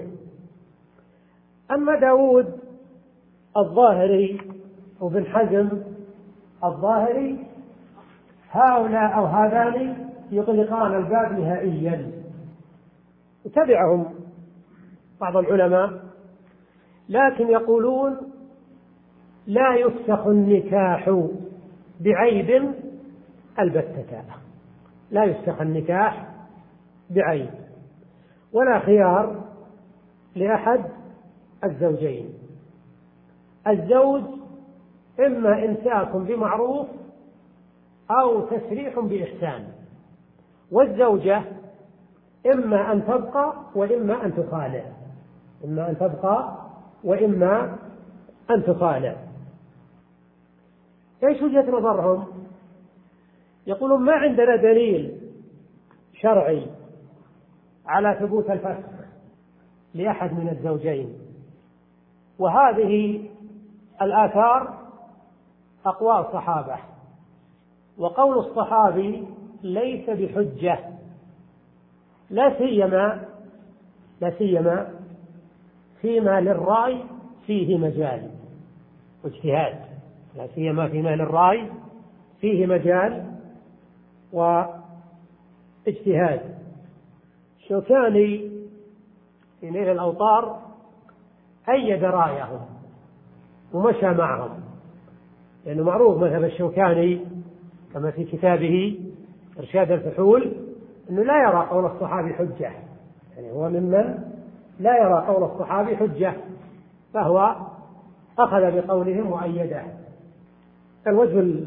أما داود الظاهري وابن حزم الظاهري هؤلاء أو هذان يغلقان الباب نهائيا. وتبعهم بعض العلماء، لكن يقولون لا يفسخ النكاح بعيب البتة، لا يفسخ النكاح بعيب ولا خيار لأحد الزوجين. الزوج إما إمساك بمعروف أو تسريح بإحسان، والزوجة إما أن تبقى وإما أن تخالع، إما أن تبقى وإما أن تخالع. إيش وجهة نظرهم؟ يقولون ما عندنا دليل شرعي على ثبوت الفسخ لأحد من الزوجين، وهذه الآثار أقوال الصحابة، وقول الصحابي ليس بحجة، لا سيما لا سيما فيما للرأي فيه مجال واجتهاد، لا سيما فيما للرأي فيه مجال واجتهاد. الشوكاني في نيل الأوطار أيد رأيهم ومشى معهم، لأنه معروف مذهب الشوكاني كما في كتابه إرشاد الفحول أنه لا يرى قول الصحابي حجة، يعني هو ممن لا يرى قول الصحابي حجة، فهو أخذ بقولهم وأيده. الوجه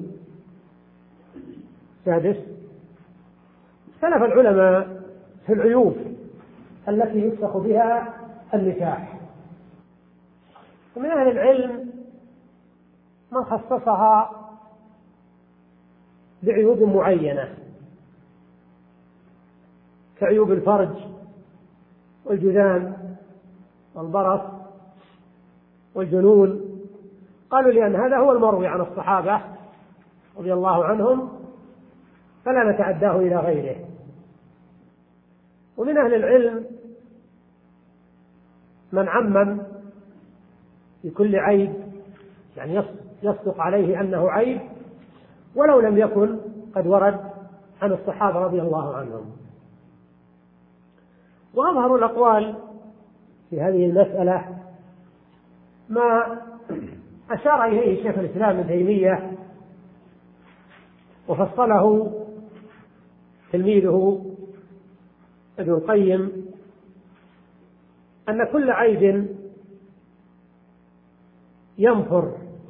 السادس، اختلف العلماء في العيوب التي يفسخ بها النكاح، ومن أهل العلم من خصصها بعيوب معينة كعيوب الفرج والجذام والبرص والجنون، قالوا لأن هذا هو المروي عن الصحابة رضي الله عنهم فلا نتعداه إلى غيره. ومن أهل العلم من عمم في كل عيب، يعني يصدق عليه أنه عيب ولو لم يكن قد ورد عن الصحابة رضي الله عنهم. وأظهر الأقوال في هذه المسألة ما أشار إليه شيخ الإسلام ابن تيمية وفصله تلميذه ابن القيم، أن كل عيب ينفر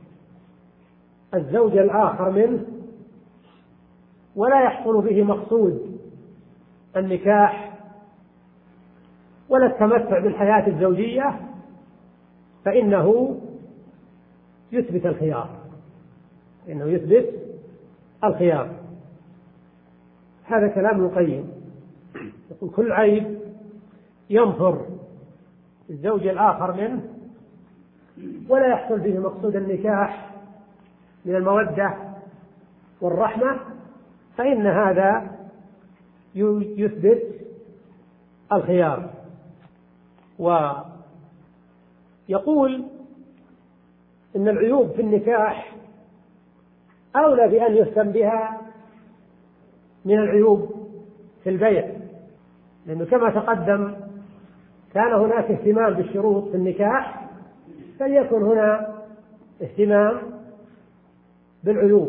الزوج الآخر منه ولا يحصل به مقصود النكاح ولا التمتع بالحياة الزوجية فإنه يثبت الخيار، إنه يثبت الخيار. هذا كلام القيم، يقول كل عيب ينفر الزوج الآخر منه ولا يحصل به مقصود النكاح من المودة والرحمة فإن هذا يثبت الخيار. ويقول إن العيوب في النكاح أولى بأن يهتم بها من العيوب في البيع، لأنه كما تقدم كان هناك اهتمام بالشروط في النكاح، فليكن هنا اهتمام بالعيوب.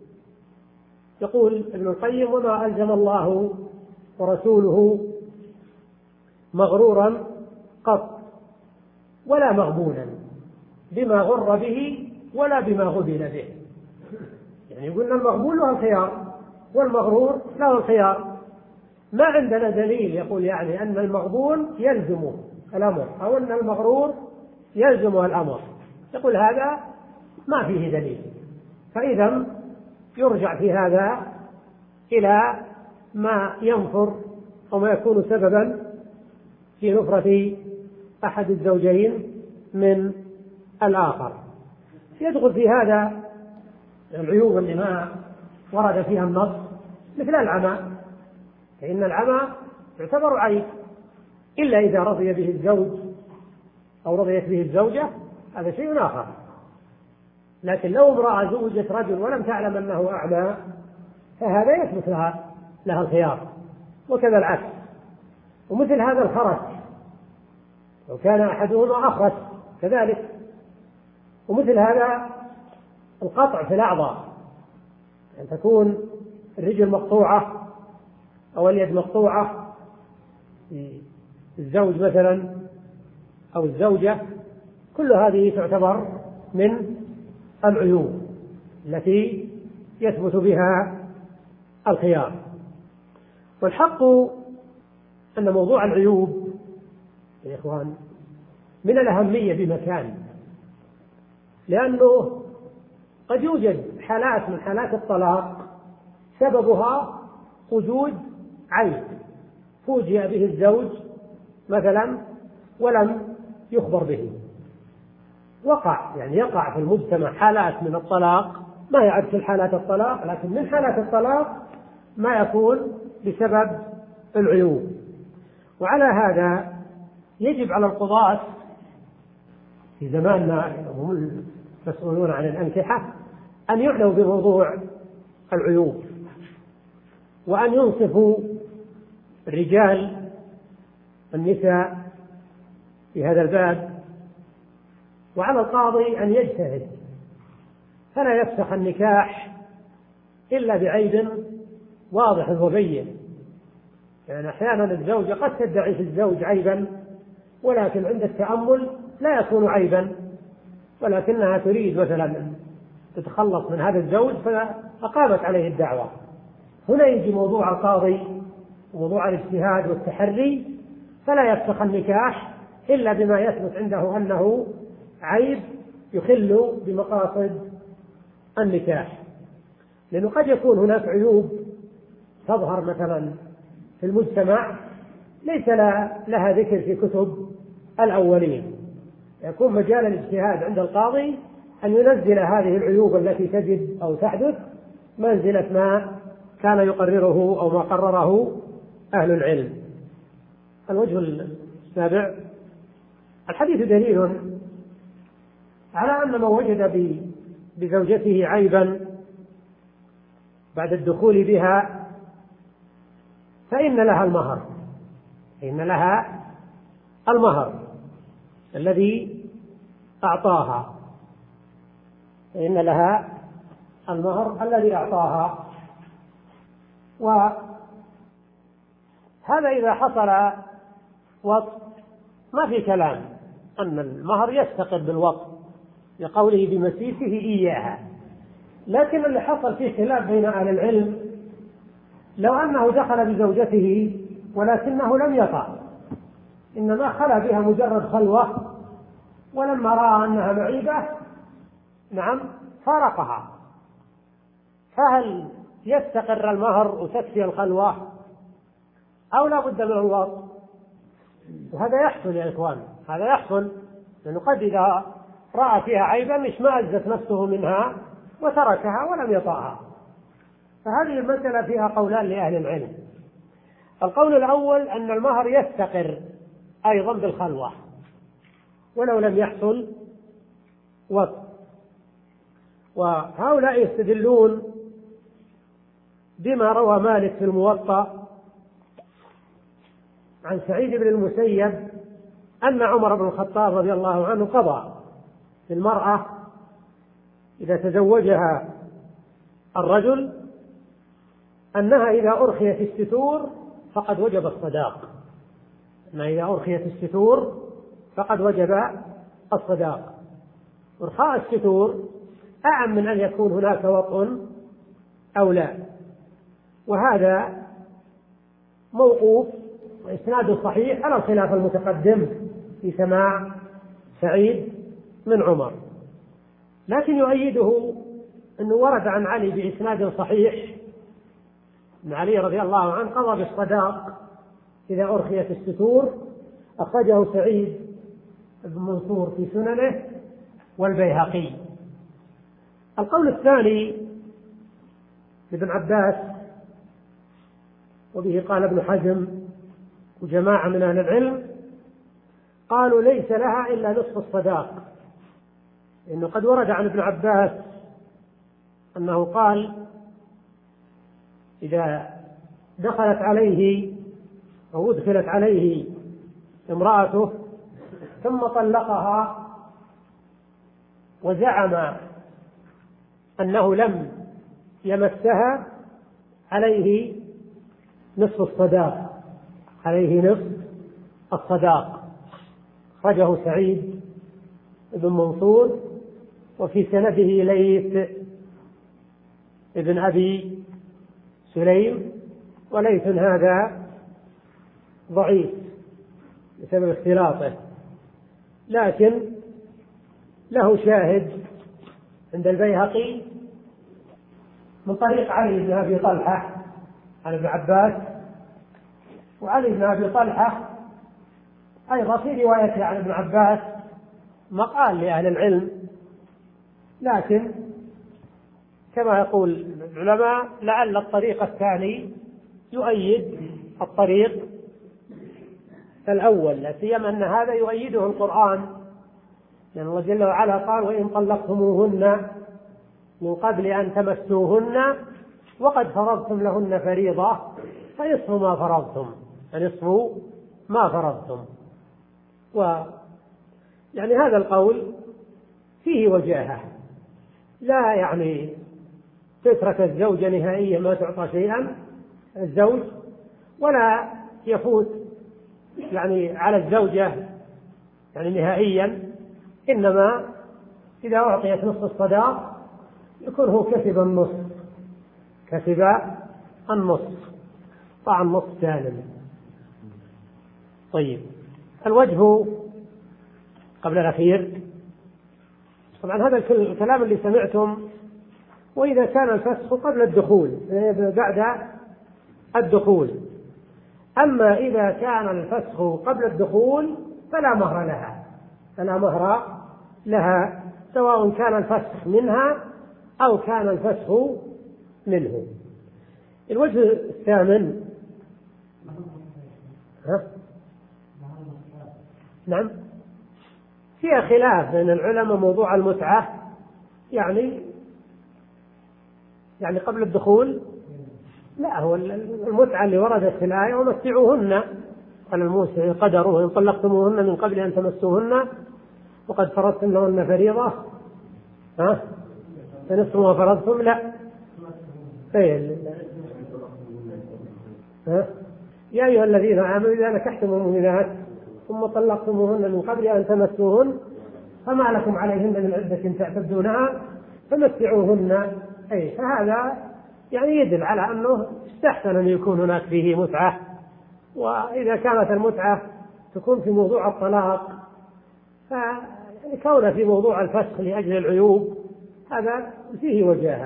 يقول ابن القيم: وما ألزم الله ورسوله مغرورا قط ولا مغبونا بما غر به ولا بما غبن به. يعني يقولنا المغبون له الخيار والمغرور له الخيار. ما عندنا دليل يقول يعني أن المغبون يلزمه الأمر أو أن المغرور يلزمه الأمر، يقول هذا ما فيه دليل. فإذا يرجع في هذا إلى ما ينفر أو ما يكون سببا في نفرة أحد الزوجين من الآخر. يدخل في هذا العيوب اللي ما ورد فيها النص مثل العمى، فإن العمى يعتبر عيب إلا إذا رضي به الزوج أو رضيت به الزوجة، هذا شيء آخر. لكن لو امرأة زوجت رجل ولم تعلم أنه أعمى فهذا يثبت لها لها الخيار، وكذا العكس. ومثل هذا الخرس، لو كان أحدهما أخرس كذلك. ومثل هذا القطع في الأعضاء، أن تكون الرجل مقطوعة أو اليد مقطوعة، الزوج مثلا أو الزوجة، كل هذه تعتبر من العيوب التي يثبت بها الخيار. والحق أن موضوع العيوب يا إخوان من الأهمية بمكان، لأنه قد يوجد حالات من حالات الطلاق سببها وجود عيب فوجئ به الزوج مثلا ولم يخبر به، وقع يعني يقع في المجتمع حالات من الطلاق ما يعد في حالات الطلاق، لكن من حالات الطلاق ما يكون بسبب العيوب. وعلى هذا يجب على القضاة في زماننا هم المسؤولون عن الأنكحة أن يعنوا بموضوع العيوب، وأن ينصفوا الرجال والنساء في هذا الباب. وعلى القاضي أن يجتهد فلا يفسخ النكاح إلا بعيب واضح وبين. يعني أحيانا الزوجة قد تدعي في الزوج عيبا، ولكن عند التأمل لا يكون عيبا، ولكنها تريد مثلا تتخلص من هذا الزوج فأقامت عليه الدعوة. هنا يجي موضوع القاضي وموضوع الاجتهاد والتحري، فلا يفسخ النكاح إلا بما يثبت عنده أنه عيب يخل بمقاصد النكاح. لأنه قد يكون هناك عيوب تظهر مثلا في المجتمع ليس لها ذكر في كتب الأولين، يكون مجال الاجتهاد عند القاضي أن ينزل هذه العيوب التي تجد أو تحدث منزلة ما كان يقرره أو ما قرره أهل العلم. الوجه السابع: الحديث دليل على أن من وجد بزوجته عيبا بعد الدخول بها فإن لها المهر، إن لها المهر الذي أعطاها، إن لها المهر الذي أعطاها. وهذا إذا حصل وطء ما في كلام أن المهر يستقر بالوطء لقوله بمسيسه إياها. لكن اللي حصل فيه خلاف بين أهل العلم لو أنه دخل بزوجته ولكنه لم يطأ، إنما خلى بها مجرد خلوة، ولما رأى أنها معيبة نعم فارقها، فهل يستقر المهر وتكفي الخلوة أو لا بد من الوطء؟ وهذا يحصل يا إخوان، هذا يحصل، لأنه قد إذا رأى فيها عيبا اشمأزت نفسه منها وتركها ولم يطأها. فهذه المسألة فيها قولان لأهل العلم. القول الأول أن المهر يستقر أيضا بالخلوة ولو لم يحصل وطء، وهؤلاء يستدلون بما روى مالك في الموطأ عن سعيد بن المسيب أن عمر بن الخطاب رضي الله عنه قضى في المرأة إذا تزوجها الرجل أنها إذا أرخيت الستور فقد وجب الصداق، أنها إذا أرخيت الستور فقد وجب الصداق. إرخاء الستور أعم من أن يكون هناك وطء أو لا، وهذا موقوف وإسناد صحيح على الخلاف المتقدم في سماع سعيد من عمر. لكن يؤيده أنه ورد عن علي بإسناد صحيح أن علي رضي الله عنه قضى بالصداق إذا أرخيت الستور، أخرجه سعيد بن منصور في سننه والبيهقي. القول الثاني لابن عباس وبه قال ابن حزم وجماعة من أهل العلم، قالوا ليس لها إلا نصف الصداق، إنه قد ورد عن ابن عباس أنه قال إذا دخلت عليه أو أدخلت عليه امرأته ثم طلقها وزعم أنه لم يمسها عليه نصف الصداق، عليه نصف الصداق. أخرجه سعيد بن منصور وفي سنده ليث ابن أبي سليم، وليث هذا ضعيف بسبب اختلاطه، لكن له شاهد عند البيهقي من طريق علي بن أبي طلحة عن ابن عباس، وعلي بن أبي طلحة أيضا في روايته عن ابن عباس مقال لأهل العلم، لكن كما يقول العلماء لعل الطريق الثاني يؤيد الطريق الأول، لا سيما أن هذا يؤيده القرآن، لأن الله جل وعلا قال وإن طلقتموهن من قبل أن تمسوهن وقد فرضتم لهن فريضة فنصف ما فرضتم، فنصف ما فرضتم. ويعني هذا القول فيه وجاهة، لا يعني تترك الزوجة نهائيا ما تعطى شيئا الزوج، ولا يفوت يعني على الزوجة يعني نهائيا، إنما إذا أعطيت نصف الصداق يكون هو كسب النصف، كسب النصف، طبعا النصف سالم. طيب الوجه قبل الأخير، طبعا هذا الكلام اللي سمعتم، وإذا كان الفسخ قبل الدخول بعد الدخول، أما إذا كان الفسخ قبل الدخول فلا مهر لها، فلا مهر لها سواء كان الفسخ منها أو كان الفسخ منه. الوجه الثامن، ها؟ نعم فيها خلاف بين العلماء موضوع المتعة، يعني يعني قبل الدخول لا، هو المتعة اللي وردت في الآية ومتعوهن على الموسع قدره إن طلقتموهن من قبل أن تمسوهن وقد فرضتم لهن فريضة ها فنصف ما فرضتم، لا ها يا أيها الذين آمنوا إذا نكحتم المؤمنات ثم طلقتموهن من قبل أن تمسوهن فما لكم عليهن من عدة تعتدونها فمتعوهن، أي فهذا يعني يدل على أنه استحسن أن يكون هناك فيه متعة. وإذا كانت المتعة تكون في موضوع الطلاق فكون في موضوع الفسخ لأجل العيوب هذا فيه وجاهة.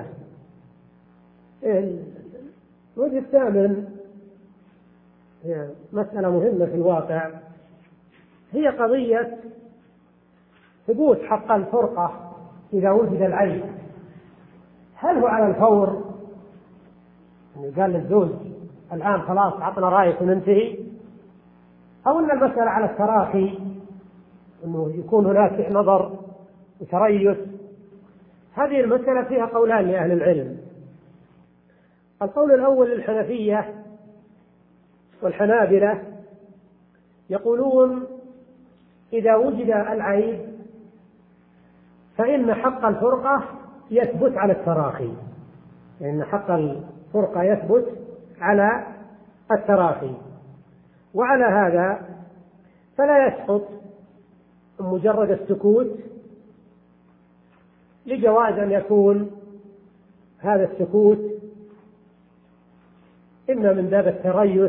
الوجه الثامن هي مسألة مهمة في الواقع، هي قضية ثبوت حق الفرقة إذا وجد العيب. هل هو على الفور؟ يعني قال للزوج الآن خلاص عطنا رأيك وننتهي، أو أن المسألة على التراخي أنه يكون هناك نظر وتريث؟ هذه المسألة فيها قولان لأهل العلم. القول الأول للحنفية والحنابلة يقولون إذا وجد العيب فإن حق الفرقة يثبت على التراخي، لأن حق الفرقة يثبت على التراخي، وعلى هذا فلا يسقط مجرد السكوت لجواز أن يكون هذا السكوت إما من باب التريث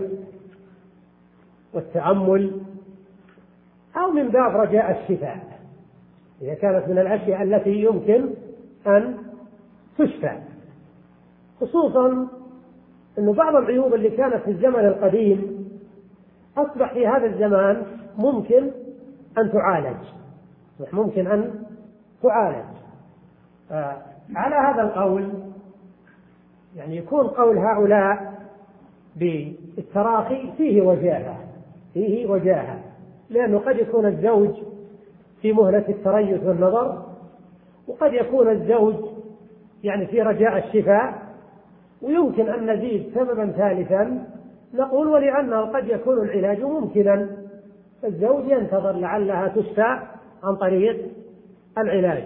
والتأمل أو من باب رجاء الشفاء، إذا كانت من الأشياء التي يمكن أن تشفى، خصوصا أن بعض العيوب اللي كانت في الزمن القديم أصبح في هذا الزمان ممكن أن تعالج، ممكن أن تعالج. على هذا القول يعني يكون قول هؤلاء بالتراخي فيه وجاهة، فيه وجاهة، لأنه قد يكون الزوج في مهلة التريث والنظر وقد يكون الزوج يعني في رجاء الشفاء، ويمكن أن نزيد سببا ثالثا نقول ولأنه قد يكون العلاج ممكنا، الزوج ينتظر لعلها تشفى عن طريق العلاج.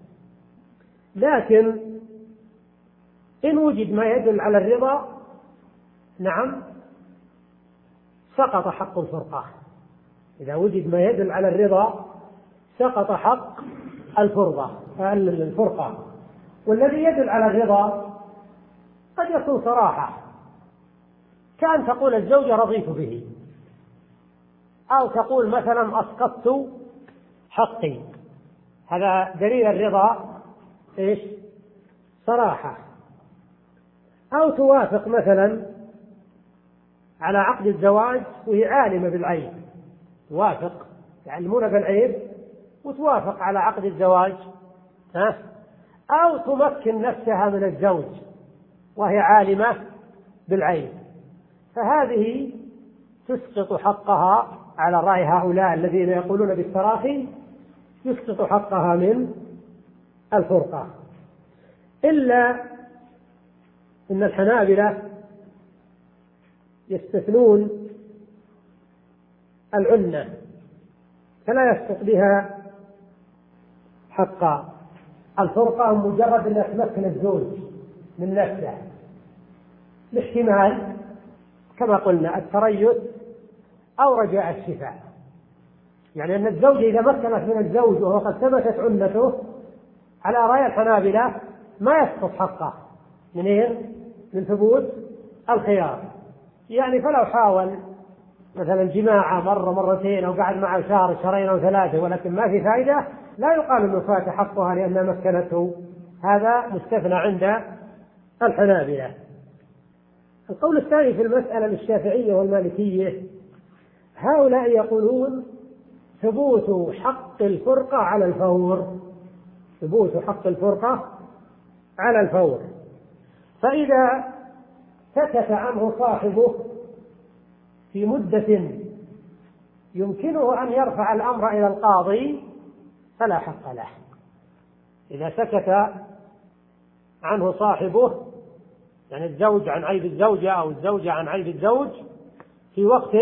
لكن إن وجد ما يدل على الرضا نعم سقط حق الفرقة. إذا وجد ما يدل على الرضا سقط حق الفرقة الفرقة والذي يدل على الرضا قد يكون صراحة، كأن تقول الزوجة رضيت به، أو تقول مثلا أسقطت حقي، هذا دليل الرضا إيش؟ صراحة. أو توافق مثلا على عقد الزواج وهي عالمة بالعيب، توافق يعلمون بالعيب وتوافق على عقد الزواج، ها؟ أو تمكن نفسها من الزوج وهي عالمة بالعيب، فهذه تسقط حقها على رأي هؤلاء الذين يقولون بالتراخي، يسقط حقها من الفرقة. إلا إن الحنابلة يستثنون العنة فلا يسقط بها حق الفرقة مجرد أن يتمكن الزوج من نفسه، الاحتمال كما قلنا التريث أو رجاء الشفاء، يعني أن الزوج إذا مكنت من الزوج وهو قد ثبتت عنته على رأي الحنابلة ما يسقط حقه من إيه؟ من ثبوت الخيار. يعني فلو حاول مثلا جماعة مرة مرتين أو قعد معه شهر شهرين أو ثلاثة ولكن ما في فائدة لا يقال أنه فات حقها لأنها مكنته، هذا مستثنى عند الحنابلة. القول الثاني في المسألة للشافعية والمالكية، هؤلاء يقولون ثبوت حق الفرقة على الفور، ثبوت حق الفرقة على الفور، فإذا سكت عنه صاحبه في مدة يمكنه أن يرفع الأمر إلى القاضي فلا حق له. إذا سكت عنه صاحبه يعني الزوج عن عيب الزوجة أو الزوجة عن عيب الزوج في وقت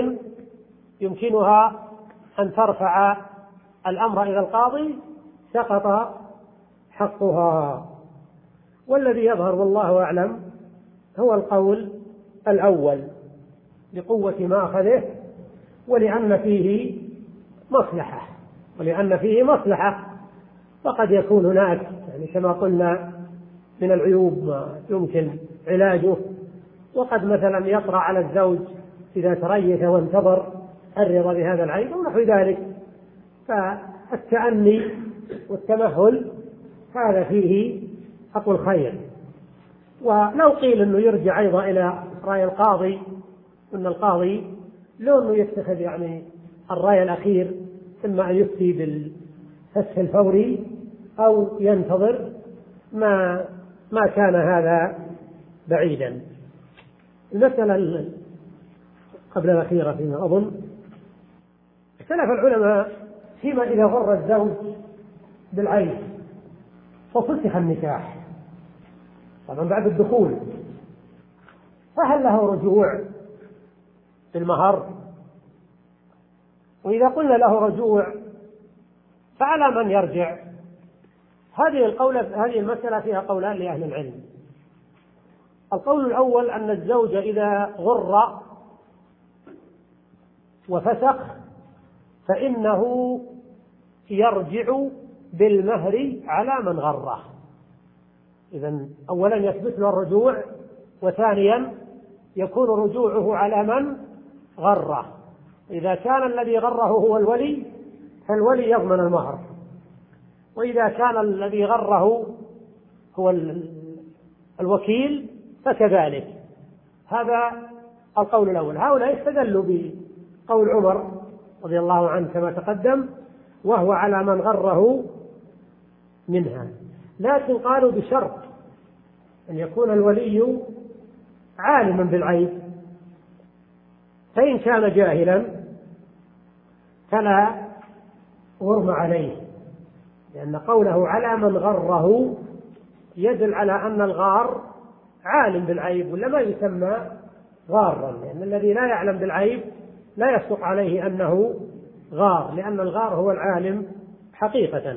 يمكنها أن ترفع الأمر إلى القاضي سقط حقها. والذي يظهر والله أعلم هو القول الأول لقوة ما أخذه ولأن فيه مصلحة ولأن فيه مصلحة وقد يكون هناك يعني كما قلنا من العيوب ما يمكن علاجه، وقد مثلا يطرأ على الزوج إذا تريث وانتظر الرضا بهذا العيب ونحو ذلك، فالتأني والتمهل هذا فيه حق الخير. ولو قيل أنه يرجع أيضا إلى رأي القاضي أن القاضي لو أنه يتخذ يعني الرأي الأخير إما أن يفتي بالفسخ الفوري أو ينتظر ما ما كان هذا بعيدا. المسألة قبل الأخيرة فيما أظن اختلف العلماء فيما إذا غر الزوج بالعين ففسخ النكاح طبعا بعد الدخول، فهل له رجوع في المهر؟ وإذا قلنا له رجوع فعلى من يرجع؟ هذه القولة هذه المسألة فيها قولان لأهل العلم. القول الأول أن الزوج إذا غر وفسخ فإنه يرجع بالمهر على من غره. إذن أولا يثبت له الرجوع، وثانيا يكون رجوعه على من غره. إذا كان الذي غره هو الولي فالولي يضمن المهر، وإذا كان الذي غره هو الوكيل فكذلك. هذا القول الأول. هؤلاء استدلوا بقول عمر رضي الله عنه كما تقدم وهو على من غره منها، لكن قالوا بشرط أن يكون الولي عالما بالعيب، فإن كان جاهلا فلا غرم عليه، لأن قوله على من غره يدل على أن الغار عالم بالعيب، ولا ما يسمى غارا، لأن الذي لا يعلم بالعيب لا يصدق عليه أنه غار، لأن الغار هو العالم حقيقة.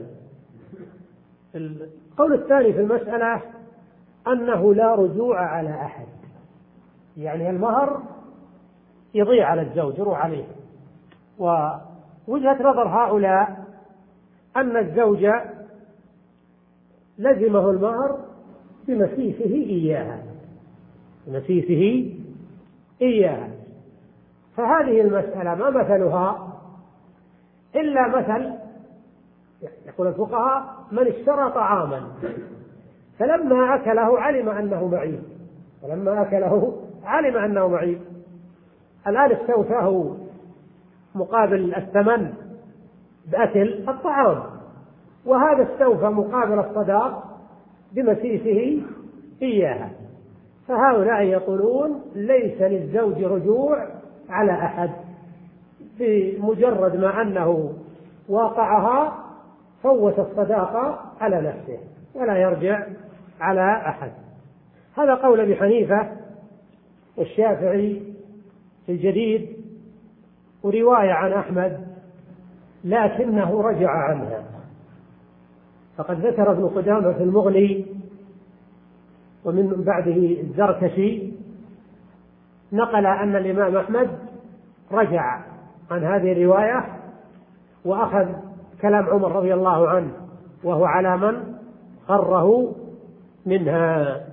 القول الثاني في المسألة أنه لا رجوع على أحد، يعني المهر يضيع على الزوج يروح عليه. ووجهة نظر هؤلاء أن الزوج لزمه المهر بمسيسه إياها بمسيسه إياها فهذه المسألة ما مثلها إلا مثل، يقول الفقهاء: من اشترى طعاما فلما أكله علم أنه معيب فلما أكله علم أنه معيب الآن استوفاه مقابل الثمن بأكل الطعام، وهذا استوفى مقابل الصداق بمسيسه إياها. فهؤلاء يقولون ليس للزوج رجوع على أحد، بمجرد ما أنه واقعها فوت الصداقة على نفسه ولا يرجع على أحد. هذا قول أبي حنيفة والشافعي في الجديد، ورواية عن أحمد لكنه رجع عنها. فقد ذكر ابن قدامة في المغني ومن بعده الزركشي نقل أن الإمام أحمد رجع عن هذه الرواية وأخذ كلام عمر رضي الله عنه وهو على من غره منها.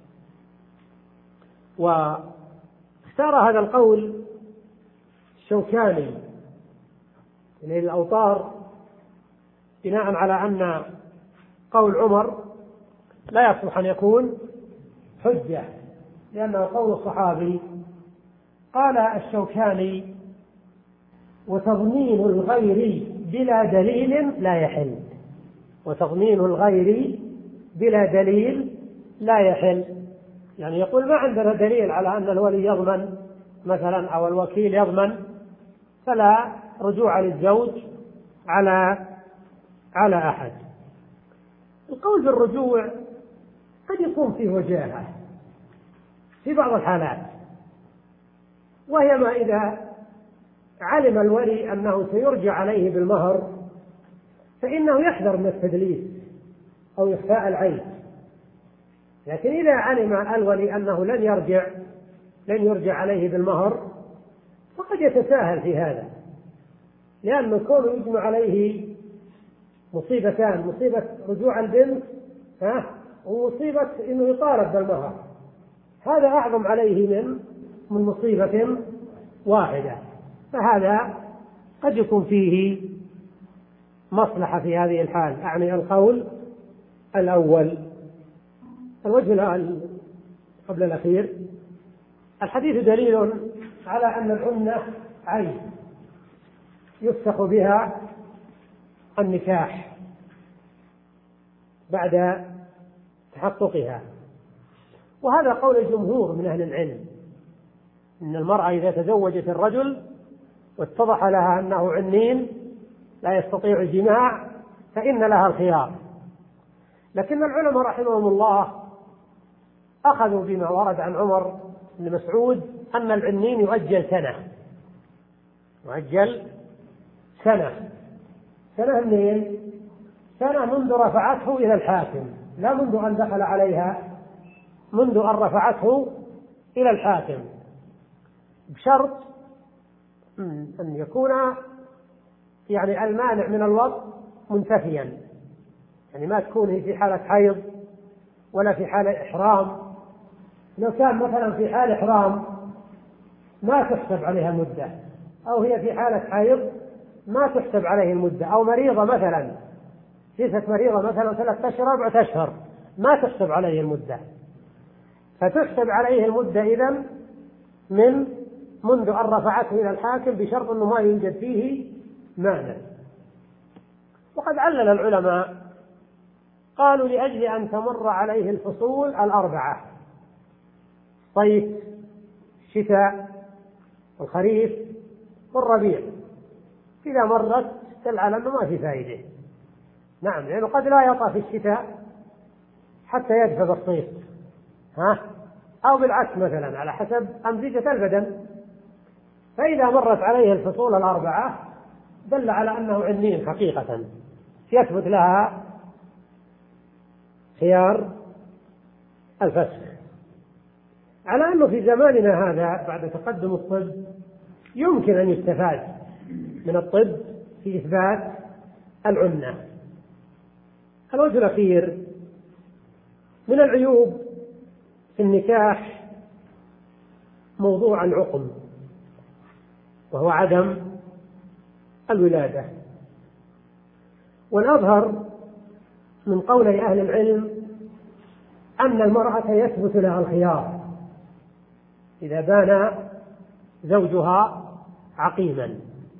واختار هذا القول الشوكاني من الأوطار بناء على أن قول عمر لا يصلح أن يكون حجة، لأنه قول الصحابي. قال الشوكاني: وتضمين الغير بلا دليل لا يحل وتضمين الغير بلا دليل لا يحل يعني يقول ما عندنا دليل على أن الولي يضمن مثلا أو الوكيل يضمن، فلا رجوع للزوج على على أحد. القول بالرجوع قد يكون فيه وجاهة في بعض الحالات، وهي ما إذا علم الولي أنه سيرجع عليه بالمهر فإنه يحذر من التدليس أو إخفاء العيب. لكن إذا علم الولي أنه لن يرجع لن يرجع عليه بالمهر فقد يتساهل في هذا، لأنه كونه يجمع عليه مصيبتان: مصيبة رجوع البنت ها ومصيبة إنه يطالب بالمهر، هذا أعظم عليه من من مصيبة واحدة. فهذا قد يكون فيه مصلحة في هذه الحال، أعني القول الأول. الوجه قبل الأخير: الحديث دليل على أن العنة عين يفسخ بها النكاح بعد تحققها، وهذا قول الجمهور من أهل العلم، إن المرأة إذا تزوجت الرجل واتضح لها أنه عنين لا يستطيع الجماع فإن لها الخيار. لكن العلماء رحمهم الله أخذوا بما ورد عن عمر بن مسعود أن العنين يؤجل سنة يؤجل سنة سنة منين؟ سنة منذ رفعته إلى الحاكم، لا منذ أن دخل عليها، منذ أن رفعته إلى الحاكم، بشرط أن يكون يعني المانع من الوطء منتفيا، يعني ما تكون في حالة حيض ولا في حالة إحرام. لو كان مثلا في حال إحرام ما تحسب عليها المدة، أو هي في حالة حيض ما تحسب عليه المدة، أو مريضة مثلا ليست مريضة مثلا ثلاثة أشهر أربعة أشهر ما تحسب عليه المدة، فتحسب عليه المدة إذن من منذ أن رفعته إلى الحاكم بشرط أنه ما يوجد فيه مانع. وقد علل العلماء قالوا لأجل أن تمر عليه الفصول الأربعة: صيف، الشتاء، الخريف، والربيع. إذا مرت دل على أنه ما في فائدة، نعم، لأنه قد لا يطأ في الشتاء حتى يدفى بالصيف، ها؟ أو بالعكس مثلا على حسب أمزجة البدن. فإذا مرت عليه الفصول الأربعة دل على أنه عنين حقيقة، يثبت لها خيار الفسخ. على أنه في زماننا هذا بعد تقدم الطب يمكن أن يستفاد من الطب في إثبات العنة. الوجه الأخير من العيوب في النكاح موضوع العقم، وهو عدم الولادة. والأظهر من قول أهل العلم أن المرأة يثبت لها الخيار إذا بان زوجها عقيما،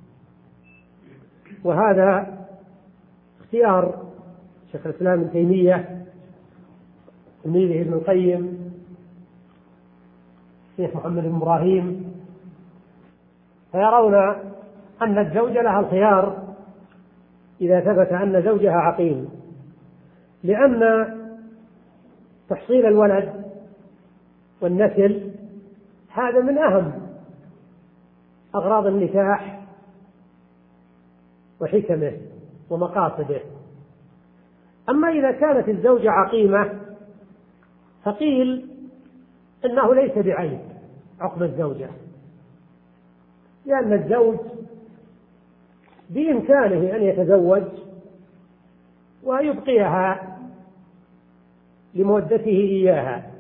وهذا اختيار شيخ الإسلام ابن تيمية، تلميذه ابن القيم، الشيخ محمد بن إبراهيم، فيرون أن الزوجة لها الخيار إذا ثبت أن زوجها عقيم، لأن تحصيل الولد والنسل هذا من أهم أغراض النكاح وحكمه ومقاصده. أما إذا كانت الزوجة عقيمة فقيل إنه ليس بعيب عقم الزوجة، لأن الزوج بإمكانه أن يتزوج ويبقيها لمودته إياها.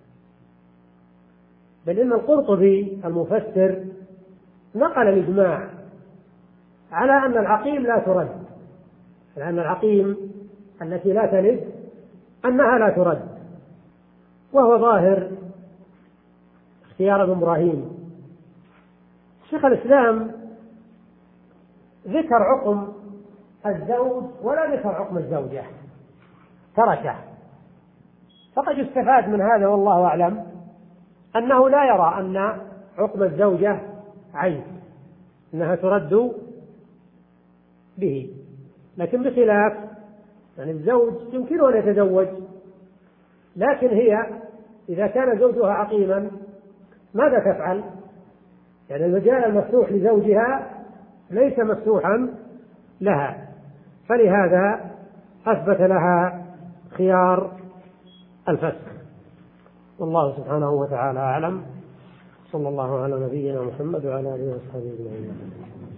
بل إن القرطبي المفسر نقل الإجماع على أن العقيم لا ترد، لأن العقيم التي لا تلد أنها لا ترد، وهو ظاهر اختيار ابن إبراهيم. شيخ الإسلام ذكر عقم الزوج ولا ذكر عقم الزوجة، تركه. فقد يستفاد من هذا والله أعلم أنه لا يرى أن عقم الزوجة عيب، أنها ترد به، لكن بخلاف يعني الزوج يمكنه أن يتزوج، لكن هي إذا كان زوجها عقيما ماذا تفعل؟ يعني المجال المفتوح لزوجها ليس مفتوحا لها، فلهذا أثبت لها خيار الفسخ. والله سبحانه وتعالى أعلم. صلى الله على نبينا محمد وعلى آله وصحبه أجمعين.